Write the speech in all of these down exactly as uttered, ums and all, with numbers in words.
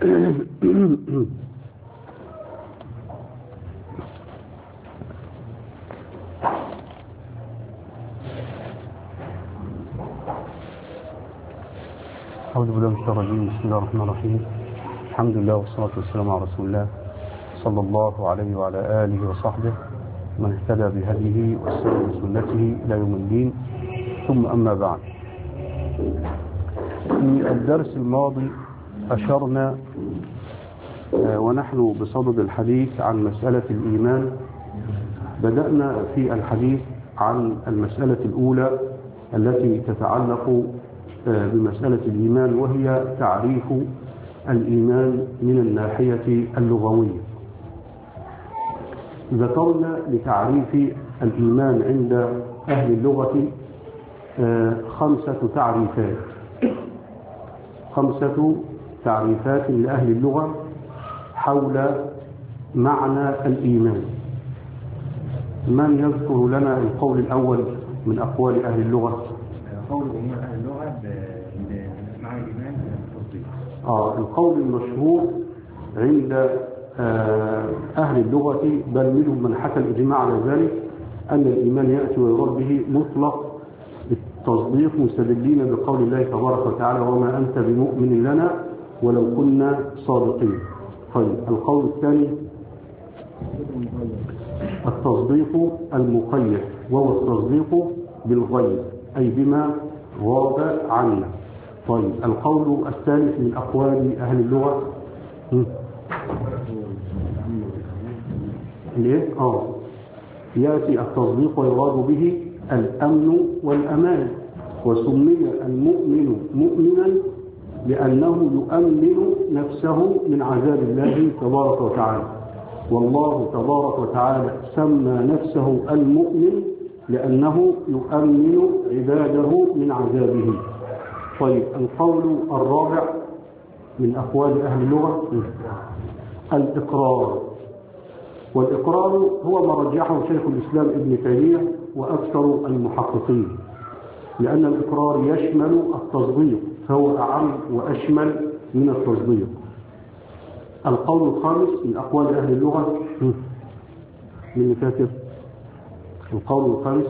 أعوذ بالله من الشيطان الرجيم. بسم الله الرحمن الرحيم. الحمد لله والصلاة والسلام على رسول الله صلى الله عليه وعلى آله وصحبه من اهتدى بهديه واستنى بسنته إلى يوم الدين، ثم أما بعد. في الدرس الماضي أشرنا ونحن بصدد الحديث عن مسألة الإيمان، بدأنا في الحديث عن المسألة الأولى التي تتعلق بمسألة الإيمان، وهي تعريف الإيمان من الناحية اللغوية. ذكرنا لتعريف الإيمان عند أهل اللغة خمسة تعريفات خمسة تعريفات لأهل اللغة حول معنى الإيمان. من يذكر لنا القول الأول من أقوال أهل اللغة؟ قول جمهور أهل اللغة بمعنى الإيمان التصديق. آه القول المشهور عند آه أهل اللغة، بل منهم من حكى الإجماع على ذلك، أن الإيمان يأتي ويراد به مطلق التصديق، مستدلين بقول الله تبارك وتعالى: وما أنت بمؤمن لنا ولو كنا صادقين. طيب، القول الثاني التصديق المقيد، وهو التصديق بالغيب أي بما غاب عنا. طيب، القول الثالث من أقوال أهل اللغة ليه؟ آه يأتي التصديق ويراد به الأمن والأمان، وسمي المؤمن مؤمنا لأنه يؤمن نفسه من عذاب الله تبارك وتعالى، والله تبارك وتعالى سمى نفسه المؤمن لأنه يؤمن عباده من عذابه. طيب، القول الرابع من أقوال أهل اللغة الإقرار، والإقرار هو ما رجحه شيخ الإسلام ابن تيمية وأكثر المحققين، لأن الإقرار يشمل التصديق، فهو أعم وأشمل من التصديق. القول الخامس من أقوال أهل اللغة من اللي فاكر؟ القول الخامس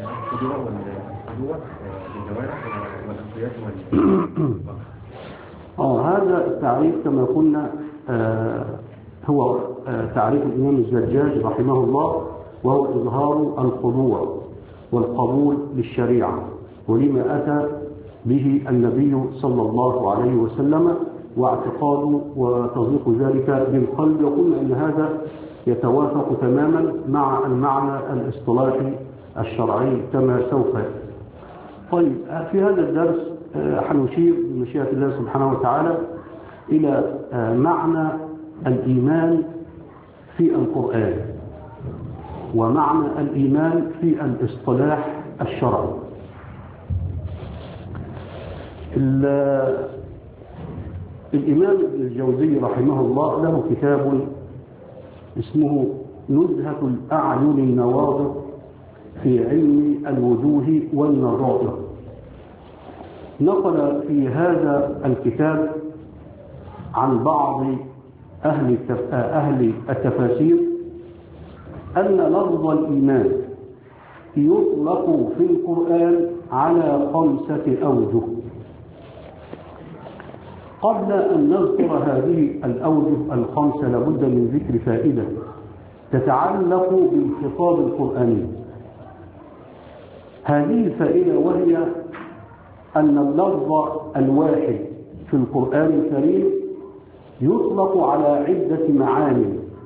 آه هذا التعريف كما قلنا آه هو آه تعريف الإمام الزجاج رحمه الله، وهو إظهار الخضوع والقبول للشريعة ولما أتى به النبي صلى الله عليه وسلم، واعتقاد وتصديق ذلك بالقلب. وقلنا أن هذا يتوافق تماما مع المعنى الاصطلاحي الشرعي كما سوف. طيب، في هذا الدرس حنشير بمشيئة الله سبحانه وتعالى إلى معنى الإيمان في القرآن، ومعنى الإيمان في الاصطلاح الشرعي. الإمام ابن الجوزي رحمه الله له كتاب اسمه نزهة الأعين النواظر في علم الوجوه والنظائر. نقل في هذا الكتاب عن بعض أهل أهل التفاسير أن لفظ الإيمان يطلق في القرآن على خمسة أوجه. قبل أن نذكر هذه الأوجه الخمسة لابد من ذكر فائدة تتعلق بالخطاب القرآني. هذه الفائدة وهي أن اللفظ الواحد في القرآن الكريم يطلق على عدة معاني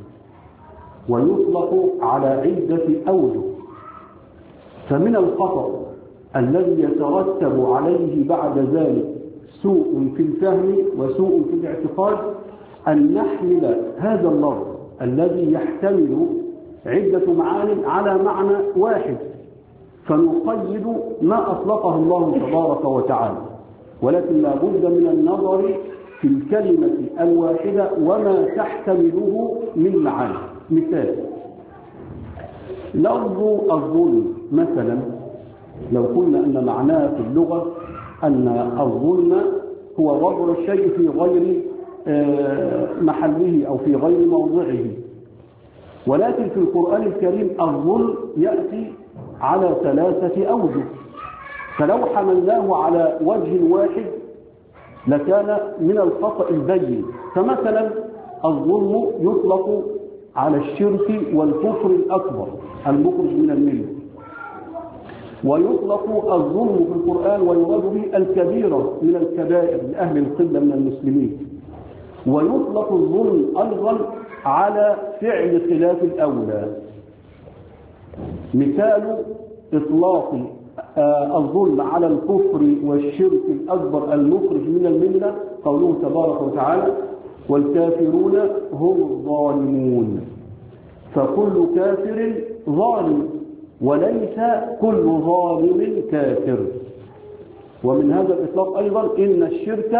ويطلق على عدة أوجه، فمن الخطأ الذي يترتب عليه بعد ذلك سوء في الفهم وسوء في الاعتقاد أن نحمل هذا اللفظ الذي يحتمل عدة معاني على معنى واحد، فنقيد ما أطلقه الله تبارك وتعالى، ولكن لا بد من النظر في الكلمة الواحدة وما تحتمله من معاني. مثال: لفظ الظلم مثلا، لو قلنا أن معناه في اللغة أن الظلم هو وضع الشيء في غير محله أو في غير موضعه. ولكن في القرآن الكريم الظلم يأتي على ثلاثة أوجه، فلو حملناه على وجه واحد لكان من الخطأ البين. فمثلا الظلم يطلق على الشرك والكفر الأكبر المخرج من الملة، ويطلق الظلم في القرآن ويراد به الكبيرة من الكبائر لأهل القبلة من المسلمين، ويطلق الظلم أيضا على فعل خلاف الأولى. مثال إطلاق الظلم على الكفر والشرك الأكبر المخرج من الملة قوله تبارك وتعالى والكافرون هم الظالمون، فكل كافر ظالم وليس كل ظالم كافر. ومن هذا الإطلاق أيضا إن الشرك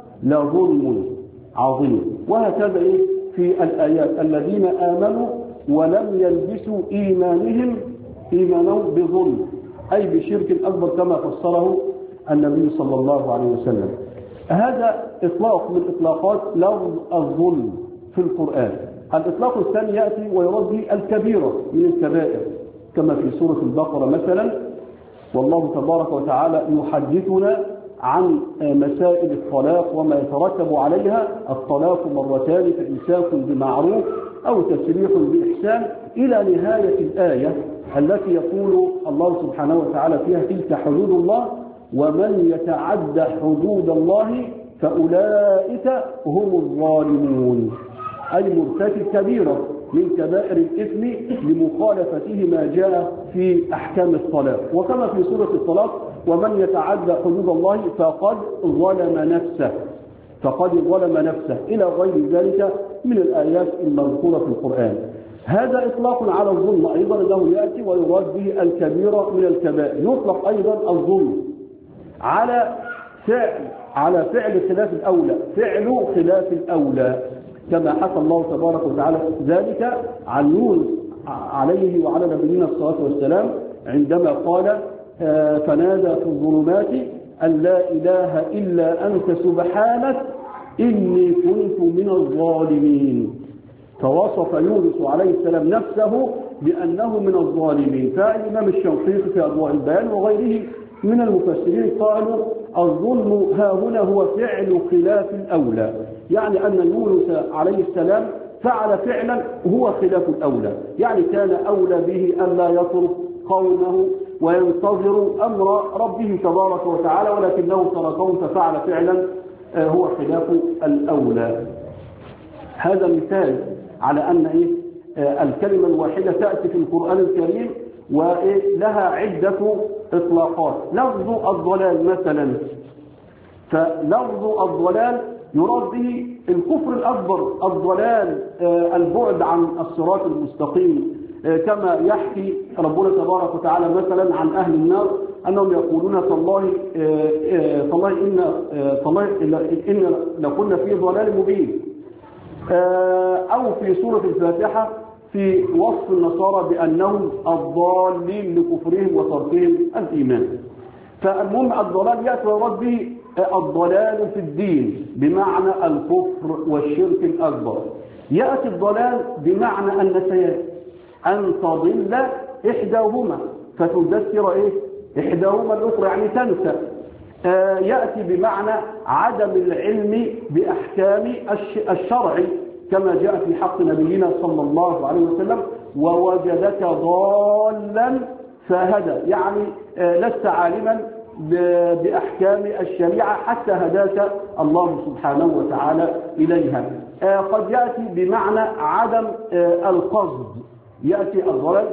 لظلم عظيم. وهكذا إيه في الآيات الذين آمنوا ولم يلبسوا إيمانهم إيمانهم بظلم، أي بشرك أكبر كما فسره النبي صلى الله عليه وسلم. هذا إطلاق من إطلاقات لفظ الظلم في القرآن. الإطلاق الثاني يأتي ويراد به الكبيرة من الكبائر كما في سورة البقرة مثلا، والله تبارك وتعالى يحدثنا عن مسائل الطلاق وما يترتب عليها. الطلاق مرتان فإمساك بمعروف أو تسريح بإحسان إلى نهاية الآية التي يقول الله سبحانه وتعالى فيها تلك حدود الله ومن يتعد حدود الله فأولئك هم الظالمون، أي مرتكب كبيرة من كبائر الإثم لمخالفته ما جاء في أحكام الطلاق. وكما في سورة الطلاق ومن يتعدى حدود الله فقد ظلم نفسه فقد ظلم نفسه إلى غير ذلك من الآيات المذكورة في القرآن. هذا إطلاق على الظلم أيضا أنه يأتي ويراد به الكبيرة من الكبائر. يطلق أيضا الظلم على فعل على فعل خلاف الأولى، فعل خلاف الأولى كما حكى الله تبارك وتعالى ذلك عن يونس عليه وعلى نبينا الصلاة والسلام عندما قال فنادى في الظلمات أن لا إله إلا أنت سبحانك إني كنت من الظالمين. فوصف يونس عليه السلام نفسه بأنه من الظالمين. فالإمام الشنقيطي في أضواء البيان وغيره من المفسرين قالوا الظلم ها هنا هو فعل خلاف الأولى، يعني أن يونس عليه السلام فعل فعلا هو خلاف الأولى، يعني كان أولى به أن لا يترك قومه وينتظر أمر ربه تبارك وتعالى، ولكنه تركهم ففعل فعلا هو خلاف الأولى. هذا مثال على أن إيه الكلمة الواحدة تأتي في القرآن الكريم ولها عدة إطلاقات. لفظ الضلال مثلا، فلفظ الضلال يراد به الكفر الأكبر، الضلال البعد عن الصراط المستقيم، كما يحكي ربنا تبارك وتعالى مثلا عن أهل النار أنهم يقولون تالله تالله إن تالله إن لكنا في ضلال مبين. أو في سورة الفاتحة في وصف النصارى بأنهم الضالين لكفرهم وتركهم الإيمان. فالمهم الضلال يأتي ويراد به الضلال في الدين بمعنى الكفر والشرك الأكبر. يأتي الضلال بمعنى النسيان، أن تضل إحداهما فتذكر إيه إحداهما الأخرى يعني تنسى. آه يأتي بمعنى عدم العلم بأحكام الشرع كما جاء في حق نبينا صلى الله عليه وسلم ووجدك ضالا فهدى، يعني آه لست عالما بأحكام الشريعة حتى هداك الله سبحانه وتعالى إليها. آه قد يأتي بمعنى عدم آه القصد، يأتي الضلال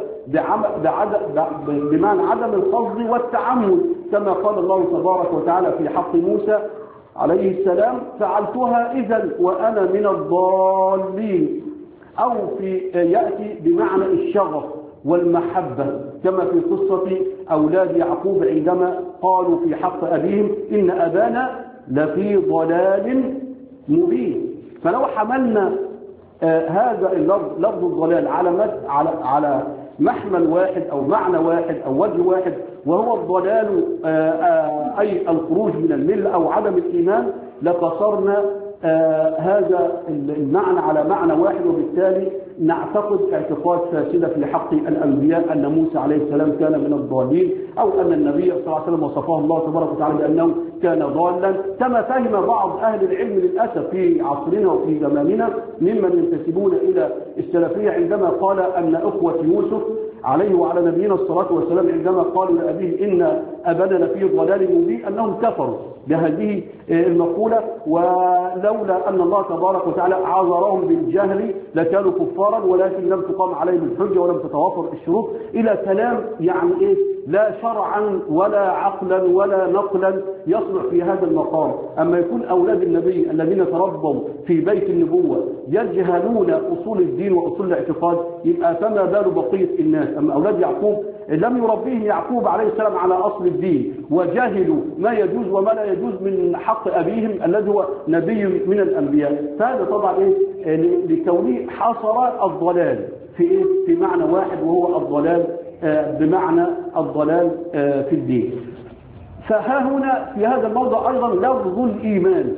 بمعنى عدم القصد والتعمد كما قال الله تبارك وتعالى في حق موسى عليه السلام فعلتها إذا وأنا من الضالين. أو في يأتي بمعنى الشغف والمحبة كما في قصة أولاد يعقوب عندما قالوا في حق أبيهم إن أبانا لفي ضلال مبين. فلو حملنا آه هذا اللفظ لفظ الضلال على على على محمل واحد أو معنى واحد أو وجه واحد وهو الضلال آه آه أي الخروج من الملة أو عدم الإيمان، لقصرنا آه هذا المعنى على معنى واحد، وبالتالي نعتقد اعتقاد فاسدة في حق الأنبياء أن موسى عليه السلام كان من الضالين، أو أن النبي صلى الله عليه وسلم وصفه الله تبارك وتعالى بأنه كان ضالا، كما فهم بعض أهل العلم للأسف في عصرنا وفي زماننا ممن ينتسبون إلى السلفية، عندما قال أن أخوة يوسف عليه وعلى نبينا الصلاة والسلام عندما قالوا لأبيه إن أبانا لفي ضلال مبين أنهم كفروا بهذه المقولة، ولولا أن الله تبارك وتعالى عذرهم بالجهل لكانوا كفارا، ولكن لم تقام عليهم الحجة ولم تتوافر الشروط، إلى كلام يعني إيه لا شرعا ولا عقلا ولا نقلا يصلح في هذا المقام. أما يكون أولاد النبي الذين تربوا في بيت النبوة يجهلون أصول الدين وأصول الاعتقاد، يبقى فما بال بقية الناس. أما أولاد يعقوب لم يربيه يعقوب عليه السلام على أصل الدين، وجهلوا ما يجوز وما لا يجوز من حق أبيهم الذي هو نبي من الأنبياء. فهذا طبعا إيه لكونه حصر الضلال في إيه في معنى واحد، وهو الضلال بمعنى الضلال في الدين. فها هنا في هذا الموضع أيضا لفظ الإيمان.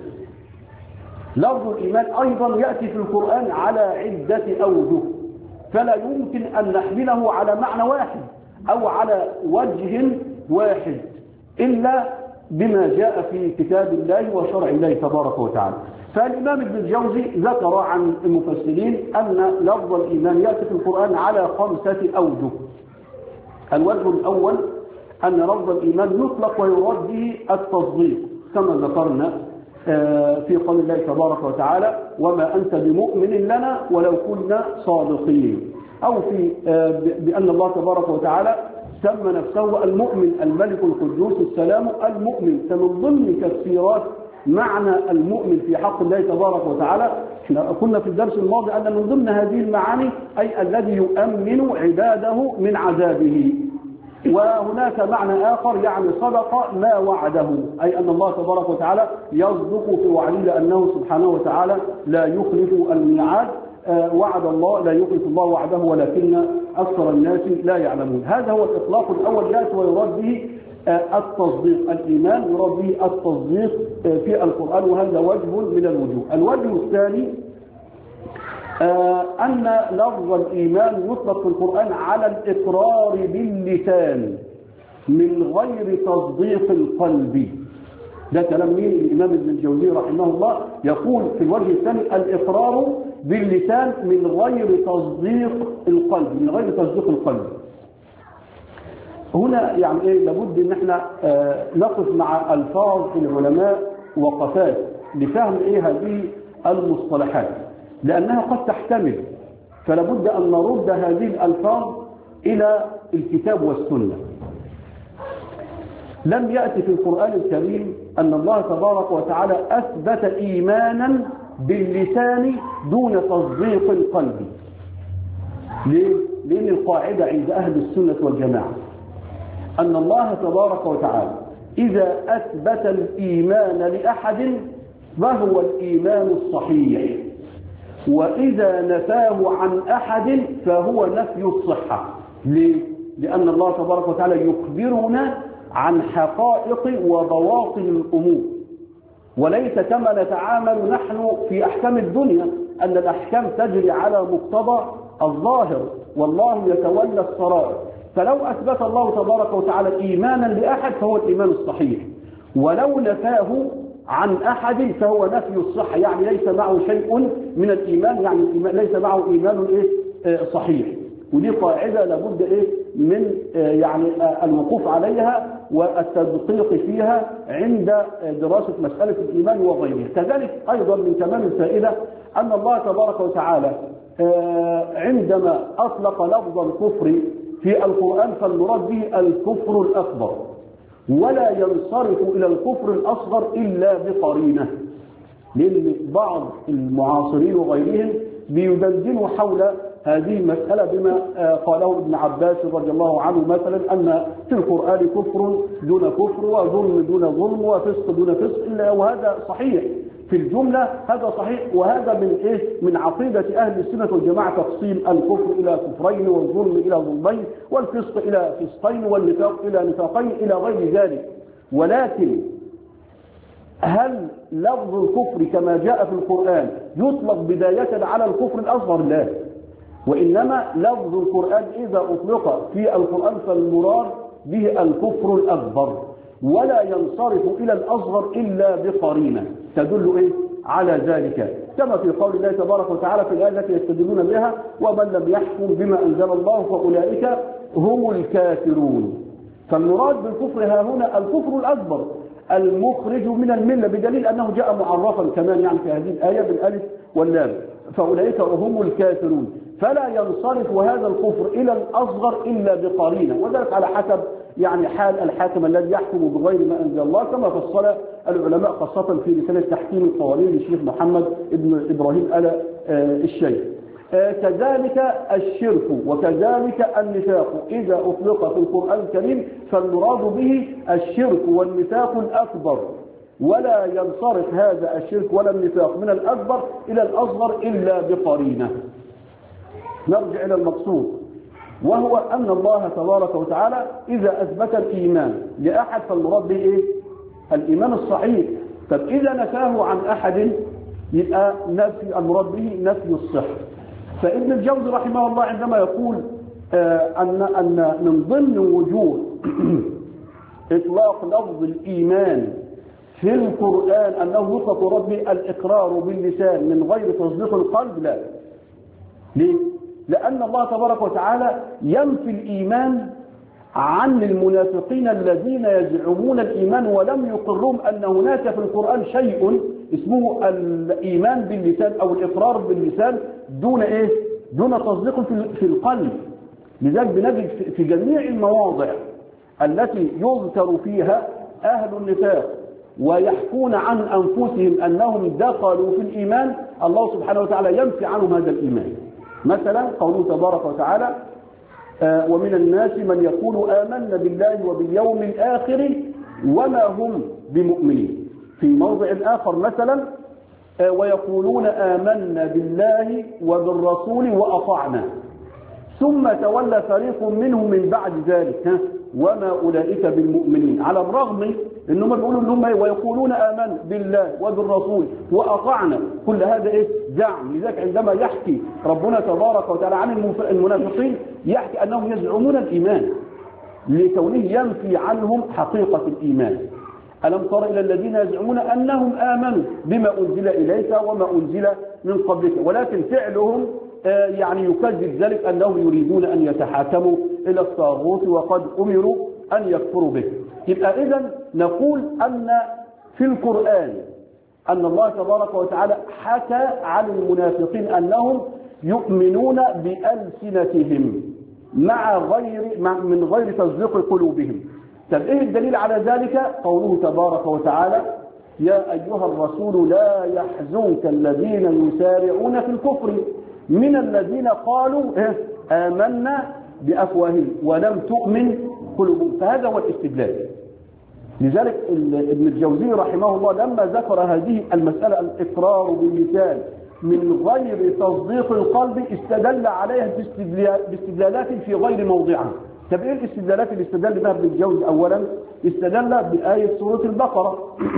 لفظ الإيمان أيضا يأتي في القرآن على عدة أوجه، فلا يمكن أن نحمله على معنى واحد أو على وجه واحد إلا بما جاء في كتاب الله وشرع الله تبارك وتعالى. فالإمام ابن الجوزي ذكر عن المفسرين أن لفظ الإيمان يأتي في القرآن على خمسة أوجه. الوجه الأول أن لفظ الإيمان يطلق ويراد به التصديق، كما ذكرنا في قول الله تبارك وتعالى وما أنت بمؤمن لنا ولو كنا صادقين، أو في بأن الله تبارك وتعالى سمى نفسه المؤمن الملك القدوس السلام المؤمن. فمن ضمن تفسيرات معنى المؤمن في حق الله تبارك وتعالى، احنا قلنا في الدرس الماضي أن من ضمن هذه المعاني أي الذي يؤمن عباده من عذابه. وهناك معنى آخر يعني صدق ما وعده، أي أن الله تبارك وتعالى يصدق في وعده، لأنه سبحانه وتعالى لا يخلف الميعاد. آه وعد الله لا يخلف الله وعده ولكن أكثر الناس لا يعلمون. هذا هو الإطلاق الأول يأتي ويراد به آه التصديق. الإيمان يراد به التصديق آه في القرآن، وهذا وجه من الوجوه. الوجه الثاني آه أن لفظ الإيمان يطلق في القرآن على الإقرار باللسان من غير تصديق القلب. ده كلام مين؟ الإمام ابن الجوزي رحمه الله يقول في الوجه الثاني الإقرار باللسان من غير تصديق القلب، من غير تصديق القلب. هنا يعني ايه لابد ان احنا آه نقف مع الفاظ العلماء وقفات لفهم ايه هذه المصطلحات، لانها قد تحتمل، فلابد ان نرد هذه الالفاظ الى الكتاب والسنه. لم يأتي في القرآن الكريم أن الله تبارك وتعالى أثبت إيمانا باللسان دون تصديق القلب. ليه؟ لأن القاعدة عند أهل السنة والجماعة أن الله تبارك وتعالى إذا أثبت الإيمان لأحد فهو الإيمان الصحيح، وإذا نفاه عن أحد فهو نفي الصحة. ليه؟ لأن الله تبارك وتعالى يخبرنا عن حقائق وبواطن الأمور، وليس كما نتعامل نحن في أحكام الدنيا أن الأحكام تجري على مقتضى الظاهر والله يتولى السرائر. فلو أثبت الله تبارك وتعالى إيمانا لأحد فهو الإيمان الصحيح، ولو نفاه عن أحد فهو نفي الصحة، يعني ليس معه شيء من الإيمان، يعني ليس معه إيمان إيه صحيح. ودي قاعدة لابد إيه من يعني الوقوف عليها والتدقيق فيها عند دراسة مسألة الإيمان وغيره. كذلك أيضا من تمام الفائدة أن الله تبارك وتعالى عندما أطلق لفظ الكفر في القرآن فالمراد به الكفر الأكبر، ولا ينصرف إلى الكفر الأصغر إلا بقرينة، لأن بعض المعاصرين وغيرهم بيدندنوا حول هذه المسألة بما قاله ابن عباس رضي الله عنه مثلا أن في القرآن كفر دون كفر وظلم دون ظلم وفسق دون فسق، إلا وهذا صحيح في الجملة، هذا صحيح. وهذا من إيه؟ من عقيدة أهل السنة والجماعة تفصيل الكفر إلى كفرين والظلم إلى ظلمين والفسق إلى فسقين والنفاق إلى نفاقين إلى غير ذلك. ولكن هل لفظ الكفر كما جاء في القرآن يطلق بداية على الكفر الأصغر؟ لا، وإنما لفظ القرآن إذا أطلق في القرآن فالمراد به الكفر الأكبر، ولا ينصرف إلى الأصغر إلا بقرينة تدل إيه على ذلك، كما في قول الله تبارك وتعالى في الآية التي يستدلون بها: ومن لم يحكم بما أنزل الله فأولئك هم الكافرون. فالمراد بالكفر ها هنا الكفر الأكبر المخرج من الملة، بدليل أنه جاء معرفا كمان يعني في هذه الآية بالألف واللام، فأولئك هم الكافرون. فلا ينصرف هذا الكفر إلى الأصغر إلا بقرينة، وذلك على حسب يعني حال الحاكم الذي يحكم بغير ما أنزل الله، كما فصل العلماء خاصة في رسالة تحكيم القوانين للشيخ محمد بن إبراهيم آل الشيخ. كذلك الشرك وكذلك النفاق إذا أطلق في القرآن الكريم فالمراد به الشرك والنفاق الأكبر، ولا ينصرف هذا الشرك ولا النفاق من الأكبر إلى الأصغر إلا بقرينة. نرجع إلى المقصود، وهو أن الله تبارك وتعالى إذا أثبت الإيمان لأحد فالمراد به إيه؟ الإيمان الصحيح. طب إذا نفاه عن أحد يبقى نفي المراد به نفي الصحة. فابن الجوزي رحمه الله عندما يقول آه أن أن من ضمن وجوه إطلاق لفظ الإيمان في القرآن أنه يطلق ربي الإقرار باللسان من غير تصديق القلب، لا. ليه؟ لأن الله تبارك وتعالى ينفي الإيمان عن المنافقين الذين يزعمون الإيمان ولم يقرهم أن هناك في القرآن شيء اسمه الإيمان باللسان أو الإقرار باللسان دون إيه؟ دون تصديق في القلب. لذلك بنجد في جميع المواضع التي يذكر فيها أهل النفاق ويحكون عن أنفسهم أنهم دخلوا في الإيمان الله سبحانه وتعالى ينفي عنهم هذا الإيمان. مثلا قوله تبارك وتعالى: آه ومن الناس من يقول آمنا بالله وباليوم الآخر وما هم بمؤمنين. في موضع آخر مثلا آه ويقولون آمنا بالله وبالرسول وأطعنا ثم تولى فريق منهم من بعد ذلك ها وما أولئك بالمؤمنين، على الرغم انهم بيقولوا انهم ويقولون آمنا بالله وبالرسول وأطعنا، كل هذا ايه؟ زعم. لذلك عندما يحكي ربنا تبارك وتعالى عن المنافقين يحكي انهم يزعمون الإيمان لكونه ينفي عنهم حقيقة الإيمان. ألم تر إلى الذين يزعمون أنهم آمنوا بما أنزل إليك وما أنزل من قبلك، ولكن فعلهم يعني يكذب ذلك أنهم يريدون أن يتحاكموا إلى الطاغوت وقد أمروا أن يكفروا به. يبقى إذن نقول أن في القرآن أن الله تبارك وتعالى حكى عن المنافقين أنهم يؤمنون بألسنتهم مع غير مع من غير تصديق قلوبهم. طب إيه الدليل على ذلك؟ قوله تبارك وتعالى: يا أيها الرسول لا يحزنك الذين يسارعون في الكفر من الذين قالوا آمنا بأفواههم ولم تؤمن قلوبهم. فهذا هو الاستدلال. لذلك ابن الجوزي رحمه الله لما ذكر هذه المسألة الإقرار باللسان من غير تصديق القلب استدل عليها باستدلالات في غير موضعها. طب ايه الاستدلالات اللي استدل بها ابن الجوزي؟ اولا استدل بآية سورة البقرة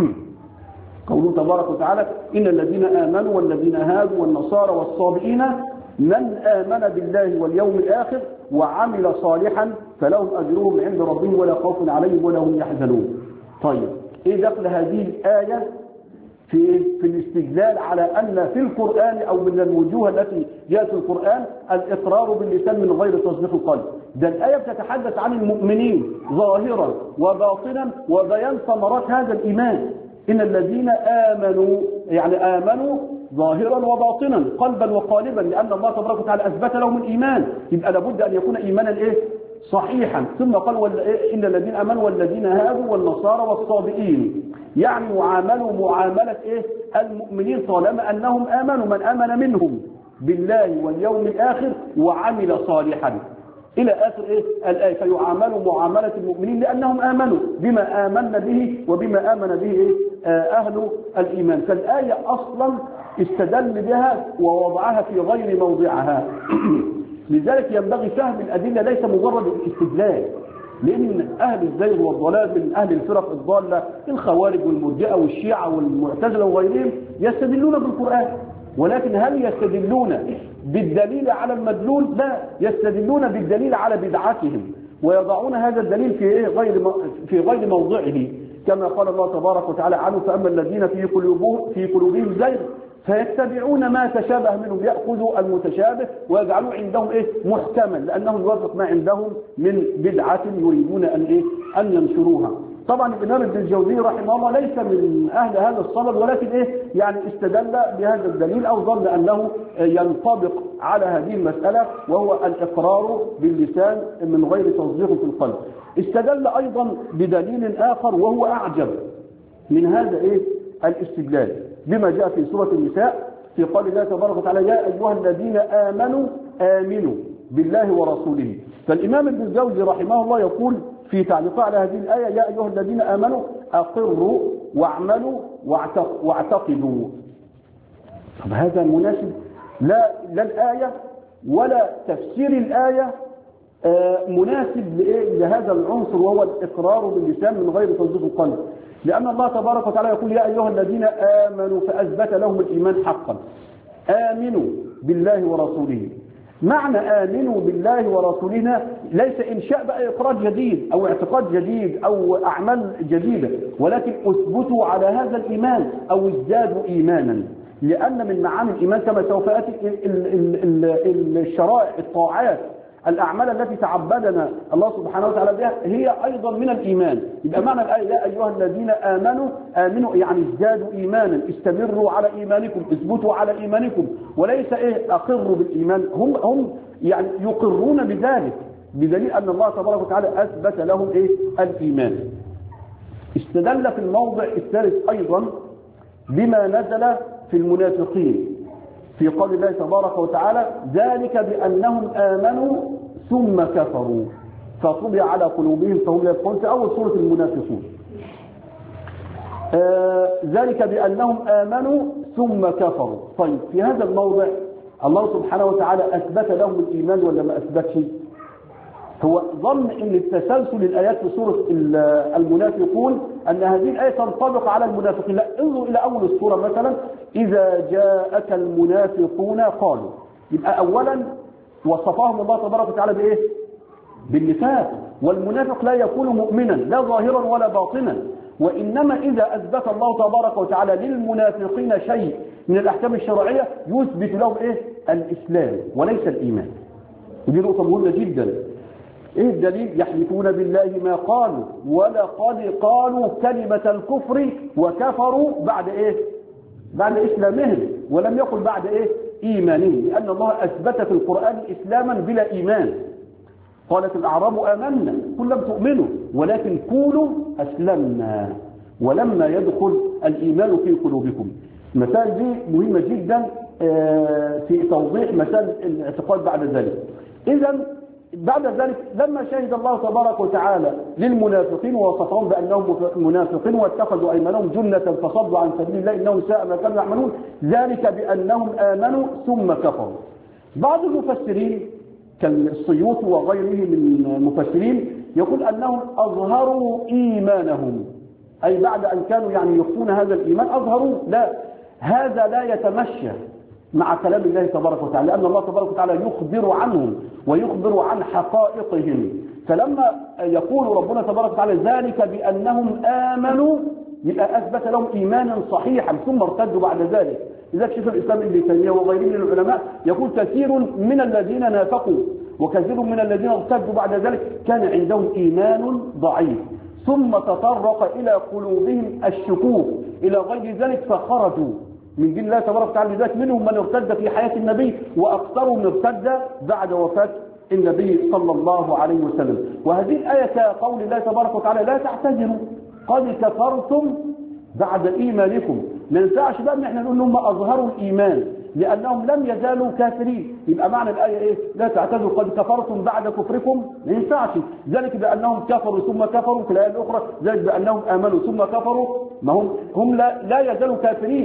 قوله تبارك وتعالى: إن الذين آمنوا والذين هادوا والنصارى والصابئين من آمن بالله واليوم الآخر وعمل صالحا فلهم أجرهم عند ربهم ولا خوف عليهم ولا هم يحزنون. طيب ايه دخل هذه الآية في في الاستدلال على أن في القرآن أو من الوجوه التي جاءت في القرآن الإقرار باللسان من غير تصديق القلب؟ ده الآية بتتحدث عن المؤمنين ظاهرا وباطنا وبيان ثمرات هذا الإيمان. إن الذين آمنوا يعني آمنوا ظاهرا وباطنا قلبا وقالبا، لأن الله تبارك وتعالى أثبت لهم الإيمان، يبقى لابد أن يكون إيمانا إيه؟ صحيحا. ثم قال: إن الذين آمنوا والذين هادوا والنصارى والصابئين، يعني يعاملوا معاملة إيه؟ المؤمنين طالما أنهم آمنوا، من آمن منهم بالله واليوم الآخر وعمل صالحا إلى آخر إيه؟ الآية. فيعاملوا معاملة المؤمنين لأنهم آمنوا بما آمن به وبما آمن به إيه؟ أهل الإيمان. فالآية أصلا استدل بها ووضعها في غير موضعها. لذلك ينبغي فهم الأدلة ليس مجرد الاستدلال، لأن أهل الزيغ والضلال من أهل الفرق الضالة الخوارج والمرجئة والشيعة والمعتزلة وغيرهم يستدلون بالقرآن، ولكن هل يستدلون بالدليل على المدلول؟ لا، يستدلون بالدليل على بدعتهم، ويضعون هذا الدليل في إيه؟ غير في غير موضعه، كما قال الله تبارك وتعالى عنه: فأما الذين في قلوبهم في قلوبهم زيغ فيتبعون ما تشابه منه، يأخذوا المتشابه ويجعلوا عندهم إيه؟ محكما، لأنهم يوافق ما عندهم من بدعة يريدون أن إيه؟ أن ينشروها. طبعا الإمام ابن الجوزي رحمه الله ليس من أهل هذا الصدد، ولكن إيه؟ يعني استدل بهذا الدليل أو ظن أنه ينطبق على هذه المسألة، وهو الإقرار باللسان من غير تصديق في القلب. استدل أيضا بدليل آخر وهو أعجب من هذا إيه؟ الاستدلال، بما جاء في سورة النساء في قول الله تبارك وتعالى: يا أيها الذين آمنوا آمنوا بالله ورسوله. فالإمام ابن الجوزي رحمه الله يقول في تعليقه على هذه الآية: يا أيها الذين آمنوا أقروا واعملوا واعتقدوا. طب هذا مناسب؟ لا لا الآية ولا تفسير الآية مناسب لهذا العنصر، وهو الإقرار باللسان من غير تصديق القلب، لأن الله تبارك وتعالى يقول: يا أيها الذين آمنوا، فأثبت لهم الإيمان حقا. آمنوا بالله ورسوله. معنى آمنوا بالله ورسولنا ليس إنشاء بقى إقرار جديد أو اعتقاد جديد أو أعمال جديدة، ولكن أثبتوا على هذا الإيمان أو ازدادوا إيمانا، لأن من معاني الإيمان كما سوف يأتي الشرائع، الطاعات، الأعمال التي تعبدنا الله سبحانه وتعالى بها هي أيضا من الإيمان. يبقى معنى الآية: يا أيها الذين آمنوا آمنوا يعني ازدادوا إيمانا، استمروا على إيمانكم، اثبتوا على إيمانكم، وليس إيه أقروا بالإيمان، هم هم يعني يقرون بذلك، بدليل أن الله تبارك وتعالى أثبت لهم إيه؟ الإيمان. استدل في الموضع الثالث أيضا بما نزل في المنافقين في قول الله تبارك وتعالى: ذلك بأنهم آمنوا ثم كفروا فطبع على قلوبهم فهم لا يفقهون، في أول سورة المنافقون. آه ذلك بأنهم آمنوا ثم كفروا. طيب في هذا الموضع الله سبحانه وتعالى أثبت لهم الإيمان ولا ما أثبتش؟ هو ظن أن التسلسل الآيات في سورة المنافقون أن هذه الآية تنطبق على المنافقين. لا، انظروا إلى أول السورة مثلا: إذا جاءك المنافقون قالوا. يبقى أولا وصفهم الله تبارك وتعالى بإيه؟ بالنفاق، والمنافق لا يكون مؤمنا لا ظاهرا ولا باطنا، وإنما إذا أثبت الله تبارك وتعالى للمنافقين شيء من الأحكام الشرعية يثبت لهم إيه؟ الإسلام وليس الإيمان. ودي نقطة مهمة جدا. ايه الدليل؟ يحلفون بالله ما قالوا ولقد قالوا كلمة الكفر وكفروا بعد ايه؟ بعد اسلامهم، ولم يقل بعد ايه؟ ايمانهم، لان الله اثبت في القرآن اسلاما بلا ايمان. قالت الاعراب امنا، قل لم تؤمنوا ولكن قولوا اسلمنا ولما يدخل الايمان في قلوبكم. المسائل دي مهمة جدا في توضيح مسائل الاعتقاد بعد ذلك. اذا بعد ذلك لما شهد الله تبارك وتعالى للمنافقين ووصفهم بأنهم منافقين واتخذوا أيمانهم جنة فصدوا عن سبيل الله إنهم ساء ما كانوا يعملون، ذلك بأنهم آمنوا ثم كفروا. بعض المفسرين كالسيوطي وغيره من المفسرين يقول أنهم أظهروا إيمانهم، أي بعد أن كانوا يعني يخفون هذا الإيمان أظهروا. لا، هذا لا يتمشى مع كلام الله تبارك وتعالى، لأن الله تبارك وتعالى يخبر عنهم ويخبر عن حقائقهم. فلما يقول ربنا تبارك وتعالى ذلك بأنهم آمنوا، يبقى أثبت لهم إيمانا صحيحا ثم ارتدوا بعد ذلك. لذلك شيخ الإسلام ابن تيمية وغيره من العلماء يقول كثير من الذين نافقوا وكثير من الذين ارتدوا بعد ذلك كان عندهم إيمان ضعيف، ثم تطرق إلى قلوبهم الشكوك إلى غير ذلك فخرجوا من دين الله تبارك وتعالى. لذلك منهم من ارتد في حياة النبي، وأكثرهم ارتد بعد وفاة النبي صلى الله عليه وسلم. وهذه الآية كقول الله تبارك وتعالى: لا تعتذروا قد كفرتم بعد إيمانكم. ما ينفعش بقى ان احنا نقول لهم أظهروا الإيمان لأنهم لم يزالوا كافرين. يبقى معنى الآية إيه؟ لا تعتذروا قد كفرتم بعد كفركم، ما ينفعش. ذلك بأنهم كفروا ثم كفروا في الآية الأخرى، ذلك بأنهم آمنوا ثم كفروا، ما هم هم لا, لا يزالوا كافرين،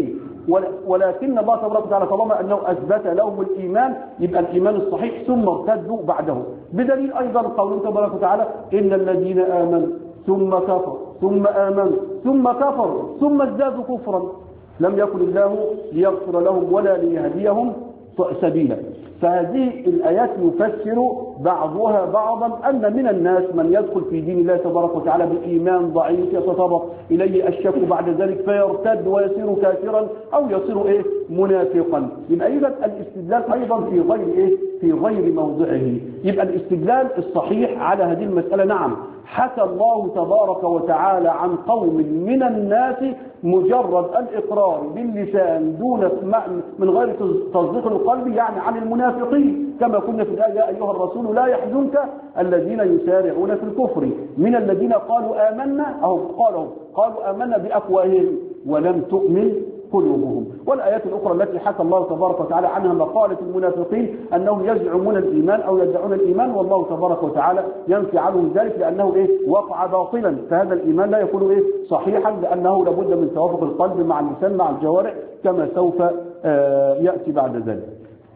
ولكن الله تبارك وتعالى طالما أنه أثبت لهم الإيمان يبقى الإيمان الصحيح ثم ارتدوا بعده. بدليل أيضا قوله تبارك وتعالى إن الذين آمنوا ثم كفروا ثم آمنوا ثم كفروا ثم ازدادوا كفرا لم يكن الله ليغفر لهم ولا ليهديهم سبيلا. فهذه الآيات يفسر بعضها بعضا أن من الناس من يدخل في دين الله تبارك وتعالى بإيمان ضعيف يتطرق إليه الشك بعد ذلك فيرتد ويصير كافرا أو يصير إيه منافقا. يبقى إذا الاستدلال أيضا في غير إيه في غير موضعه. يبقى الاستدلال الصحيح على هذه المسألة نعم حكى الله تبارك وتعالى عن قوم من الناس مجرد الإقرار باللسان دون من غير تصديق القلب يعني عن المنافقين كما قلنا في الآية يا أيها الرسول لا يحزنك الذين يسارعون في الكفر من الذين قالوا آمنا أو قالوا قالوا آمنا بأفواههم ولم تؤمن قلوبهم. والآيات الأخرى التي حكى الله تبارك وتعالى عنها مقالة المنافقين أنهم يزعمون الإيمان أو يدعون الإيمان والله تبارك وتعالى ينفي عنهم ذلك لأنه إيه وقع باطلا. فهذا الإيمان لا يكون إيه صحيحا لأنه لابد من توافق القلب مع اللسان مع الجوارح كما سوف آه يأتي بعد ذلك.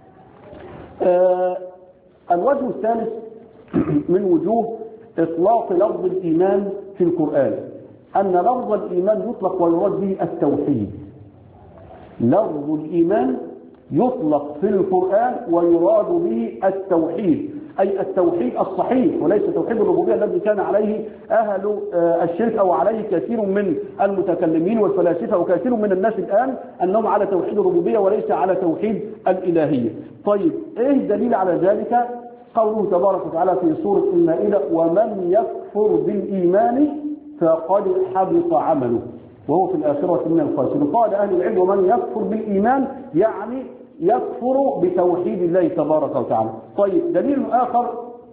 آه الوجه الثالث من وجوه إطلاق لفظ الإيمان في القرآن أن لفظ الإيمان يطلق ويراد به التوحيد. لفظ الإيمان يطلق في القرآن ويراد به التوحيد أي التوحيد الصحيح وليس توحيد الربوبية الذي كان عليه أهل الشرك أو عليه كثير من المتكلمين والفلاسفة وكثير من الناس الآن أنهم على توحيد الربوبية وليس على توحيد الإلهية. طيب إيه الدليل على ذلك؟ قوله تبارك وتعالى في سورة المائدة ومن يكفر بالإيمان فقد حبط عمله وهو في الآخرة من الخاسرين. قال أهل العلم ومن يكفر بالإيمان يعني يكفر بتوحيد الله تبارك وتعالى. طيب دليل آخر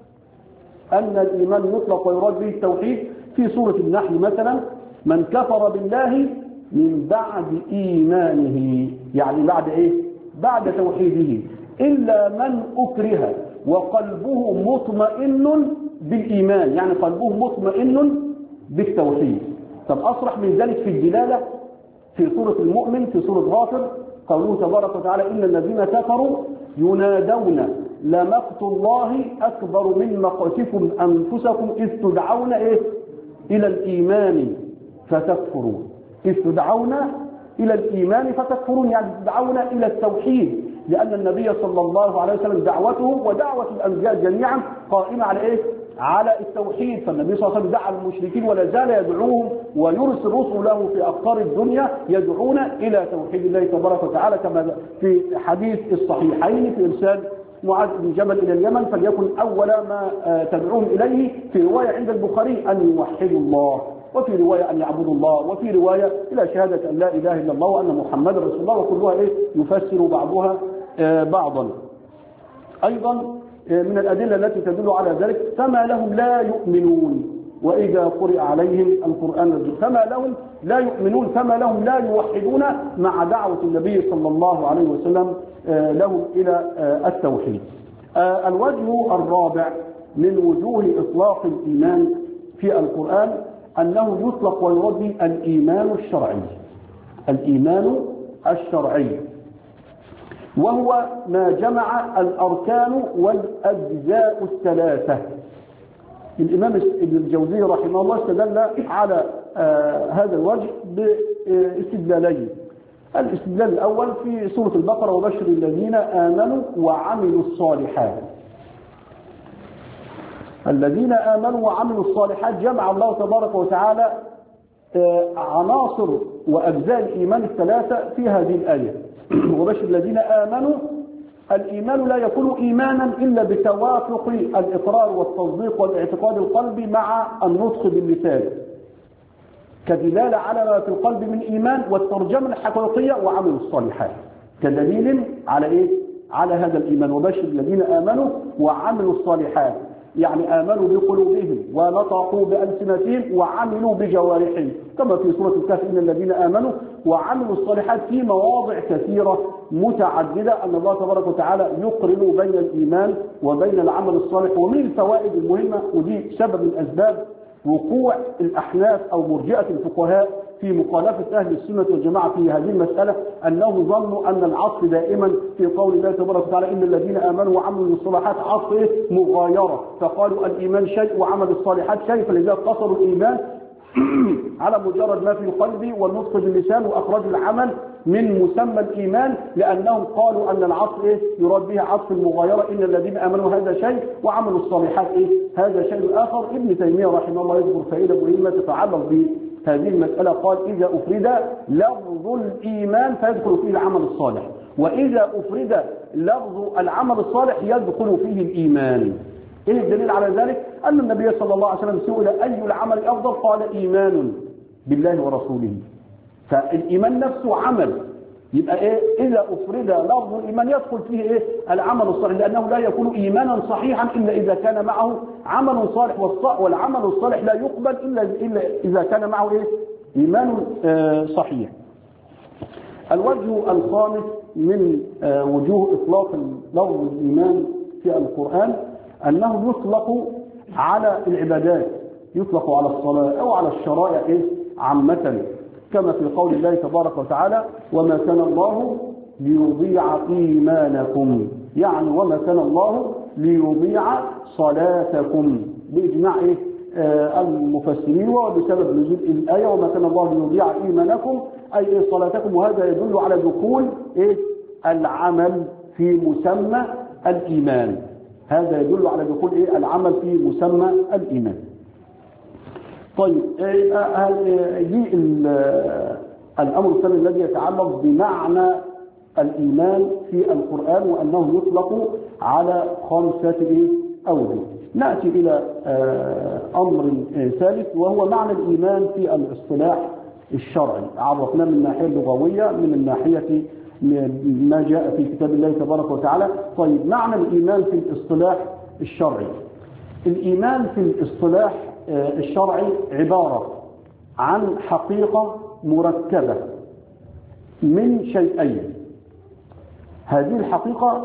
أن الإيمان يطلق ويراد به التوحيد في سورة النحل مثلا من كفر بالله من بعد إيمانه يعني بعد إيه؟ بعد توحيده إلا من أكره وقلبه مطمئن بالإيمان يعني قلبه مطمئن بالتوحيد. طب أصرح من ذلك في الدلالة في سورة المؤمن في سورة غافر قوله تبارك وتعالى إن الذين كفروا ينادون لمقت الله أكبر من مقتكم أنفسكم إذ تدعون إيه؟ إلى الإيمان فتكفرون إذ تدعون إلى الإيمان فتكفرون يعني تدعون إلى التوحيد لأن النبي صلى الله عليه وسلم دعوته ودعوة الأنبياء جميعا قائمة على إيه؟ على التوحيد. فالنبي صلى الله عليه وسلم دعا المشركين ولا زال يدعوهم ويرسل رسله في أقطار الدنيا يدعون إلى توحيد الله تبارك وتعالى كما في حديث الصحيحين في إرسال معاذ بن جبل إلى اليمن فليكن أول ما تدعوهم إليه في رواية عند البخاري أن يوحدوا الله وفي رواية أن يعبدوا الله وفي رواية إلى شهادة أن لا إله إلا الله وأن محمد رسول الله وكلها إيه يفسر بعضها بعضا. أيضا من الأدلة التي تدل على ذلك فما لهم لا يؤمنون وإذا قرئ عليهم القرآن فما لهم لا يؤمنون فما لهم لا يوحدون مع دعوة النبي صلى الله عليه وسلم لهم إلى التوحيد. الوجه الرابع من وجوه إطلاق الإيمان في القرآن أنه يطلق ويراد به الإيمان الشرعي. الإيمان الشرعي وهو ما جمع الأركان والأجزاء الثلاثة. الإمام ابن الجوزي رحمه الله استدل على آه هذا الوجه باستدلالين. الاستدلال الأول في سورة البقرة وبشر الذين آمنوا وعملوا الصالحات. الذين آمنوا وعملوا الصالحات جمع الله تبارك وتعالى آه عناصر وأجزاء الإيمان الثلاثة في هذه الآية. وبشر الذين آمنوا الإيمان لا يكون إيمانا إلا بتوافق الإقرار والتصديق والاعتقاد القلبي مع النطق باللسان كدلالة على ما في القلب من إيمان والترجمة الحقيقية وعمل الصالحات كدليل على إيه؟ على هذا الإيمان. وبشر الذين آمنوا وعملوا الصالحات يعني آمنوا بقلوبهم ونطقوا بألسنتهم وعملوا بجوارحهم كما في سورة الكهف إن الذين آمنوا وعملوا الصالحات في مواضع كثيرة متعددة أن الله تبارك وتعالى يقرن بين الإيمان وبين العمل الصالح. ومن الفوائد المهمة ودي سبب من أسباب وقوع الأحناف أو مرجئة الفقهاء في مخالفة أهل السنة والجماعة في هذه المسألة أنهم ظنوا أن العطف دائما في قول الله تبارك وتعالى إن الذين آمنوا وعملوا الصالحات عطف مغايرة، فقالوا الإيمان شيء وعمل الصالحات شيء، فلذلك قصروا الإيمان على مجرد ما في القلب والنطق باللسان وأخرجوا العمل من مسمى الإيمان، لأنهم قالوا أن العطف إيه؟ يراد به عطف المغايرة، إن الذين آمنوا هذا شيء وعملوا الصالحات إيه؟ هذا شيء آخر. ابن تيمية رحمه الله يذكر فائدة مهمة تتعلق بهذه المسألة، قال إذا أفرد لفظ الإيمان فيدخل فيه العمل الصالح، وإذا أفرد لفظ العمل الصالح يدخل فيه الإيمان. إيه الدليل على ذلك؟ أن النبي صلى الله عليه وسلم سئل أي العمل أفضل؟ قال إيمان بالله ورسوله. فالإيمان نفسه عمل، يبقى إيه؟ إذا أفرد لفظ الإيمان يدخل فيه إيه؟ العمل الصالح، لأنه لا يكون إيمانا صحيحا إلا إذا كان معه عمل صالح، والعمل الصالح لا يقبل إلا إلا إذا كان معه إيه؟ إيمان آه صحيح. الوجه الخامس من آه وجوه إطلاق لفظ الإيمان في القرآن أنه يطلق على العبادات، يطلق على الصلاة أو على الشرائع إيه؟ عامة، كما في قول الله تبارك وتعالى وما كان الله ليضيع إيمانكم، يعني وما كان الله ليضيع صلاتكم بإجماع إيه؟ آه المفسرين، وبسبب نزول الآية وما كان الله ليضيع إيمانكم أي إيه؟ صلاتكم، وهذا يدل على دخول إيه؟ العمل في مسمى الإيمان، هذا يدل على دخول إيه؟ العمل في مسمى الإيمان. طيب دي الأمر الثاني الذي يتعلق بمعنى الإيمان في القرآن وأنه يطلق على خمسة أوجه. نأتي إلى أمر ثالث وهو معنى الإيمان في الاصطلاح الشرعي، عرفناه من الناحية اللغوية من الناحية ما جاء في كتاب الله تبارك وتعالى. طيب معنى الإيمان في الاصطلاح الشرعي، الإيمان في الاصطلاح الشرعي عبارة عن حقيقة مركبة من شيئين، هذه الحقيقة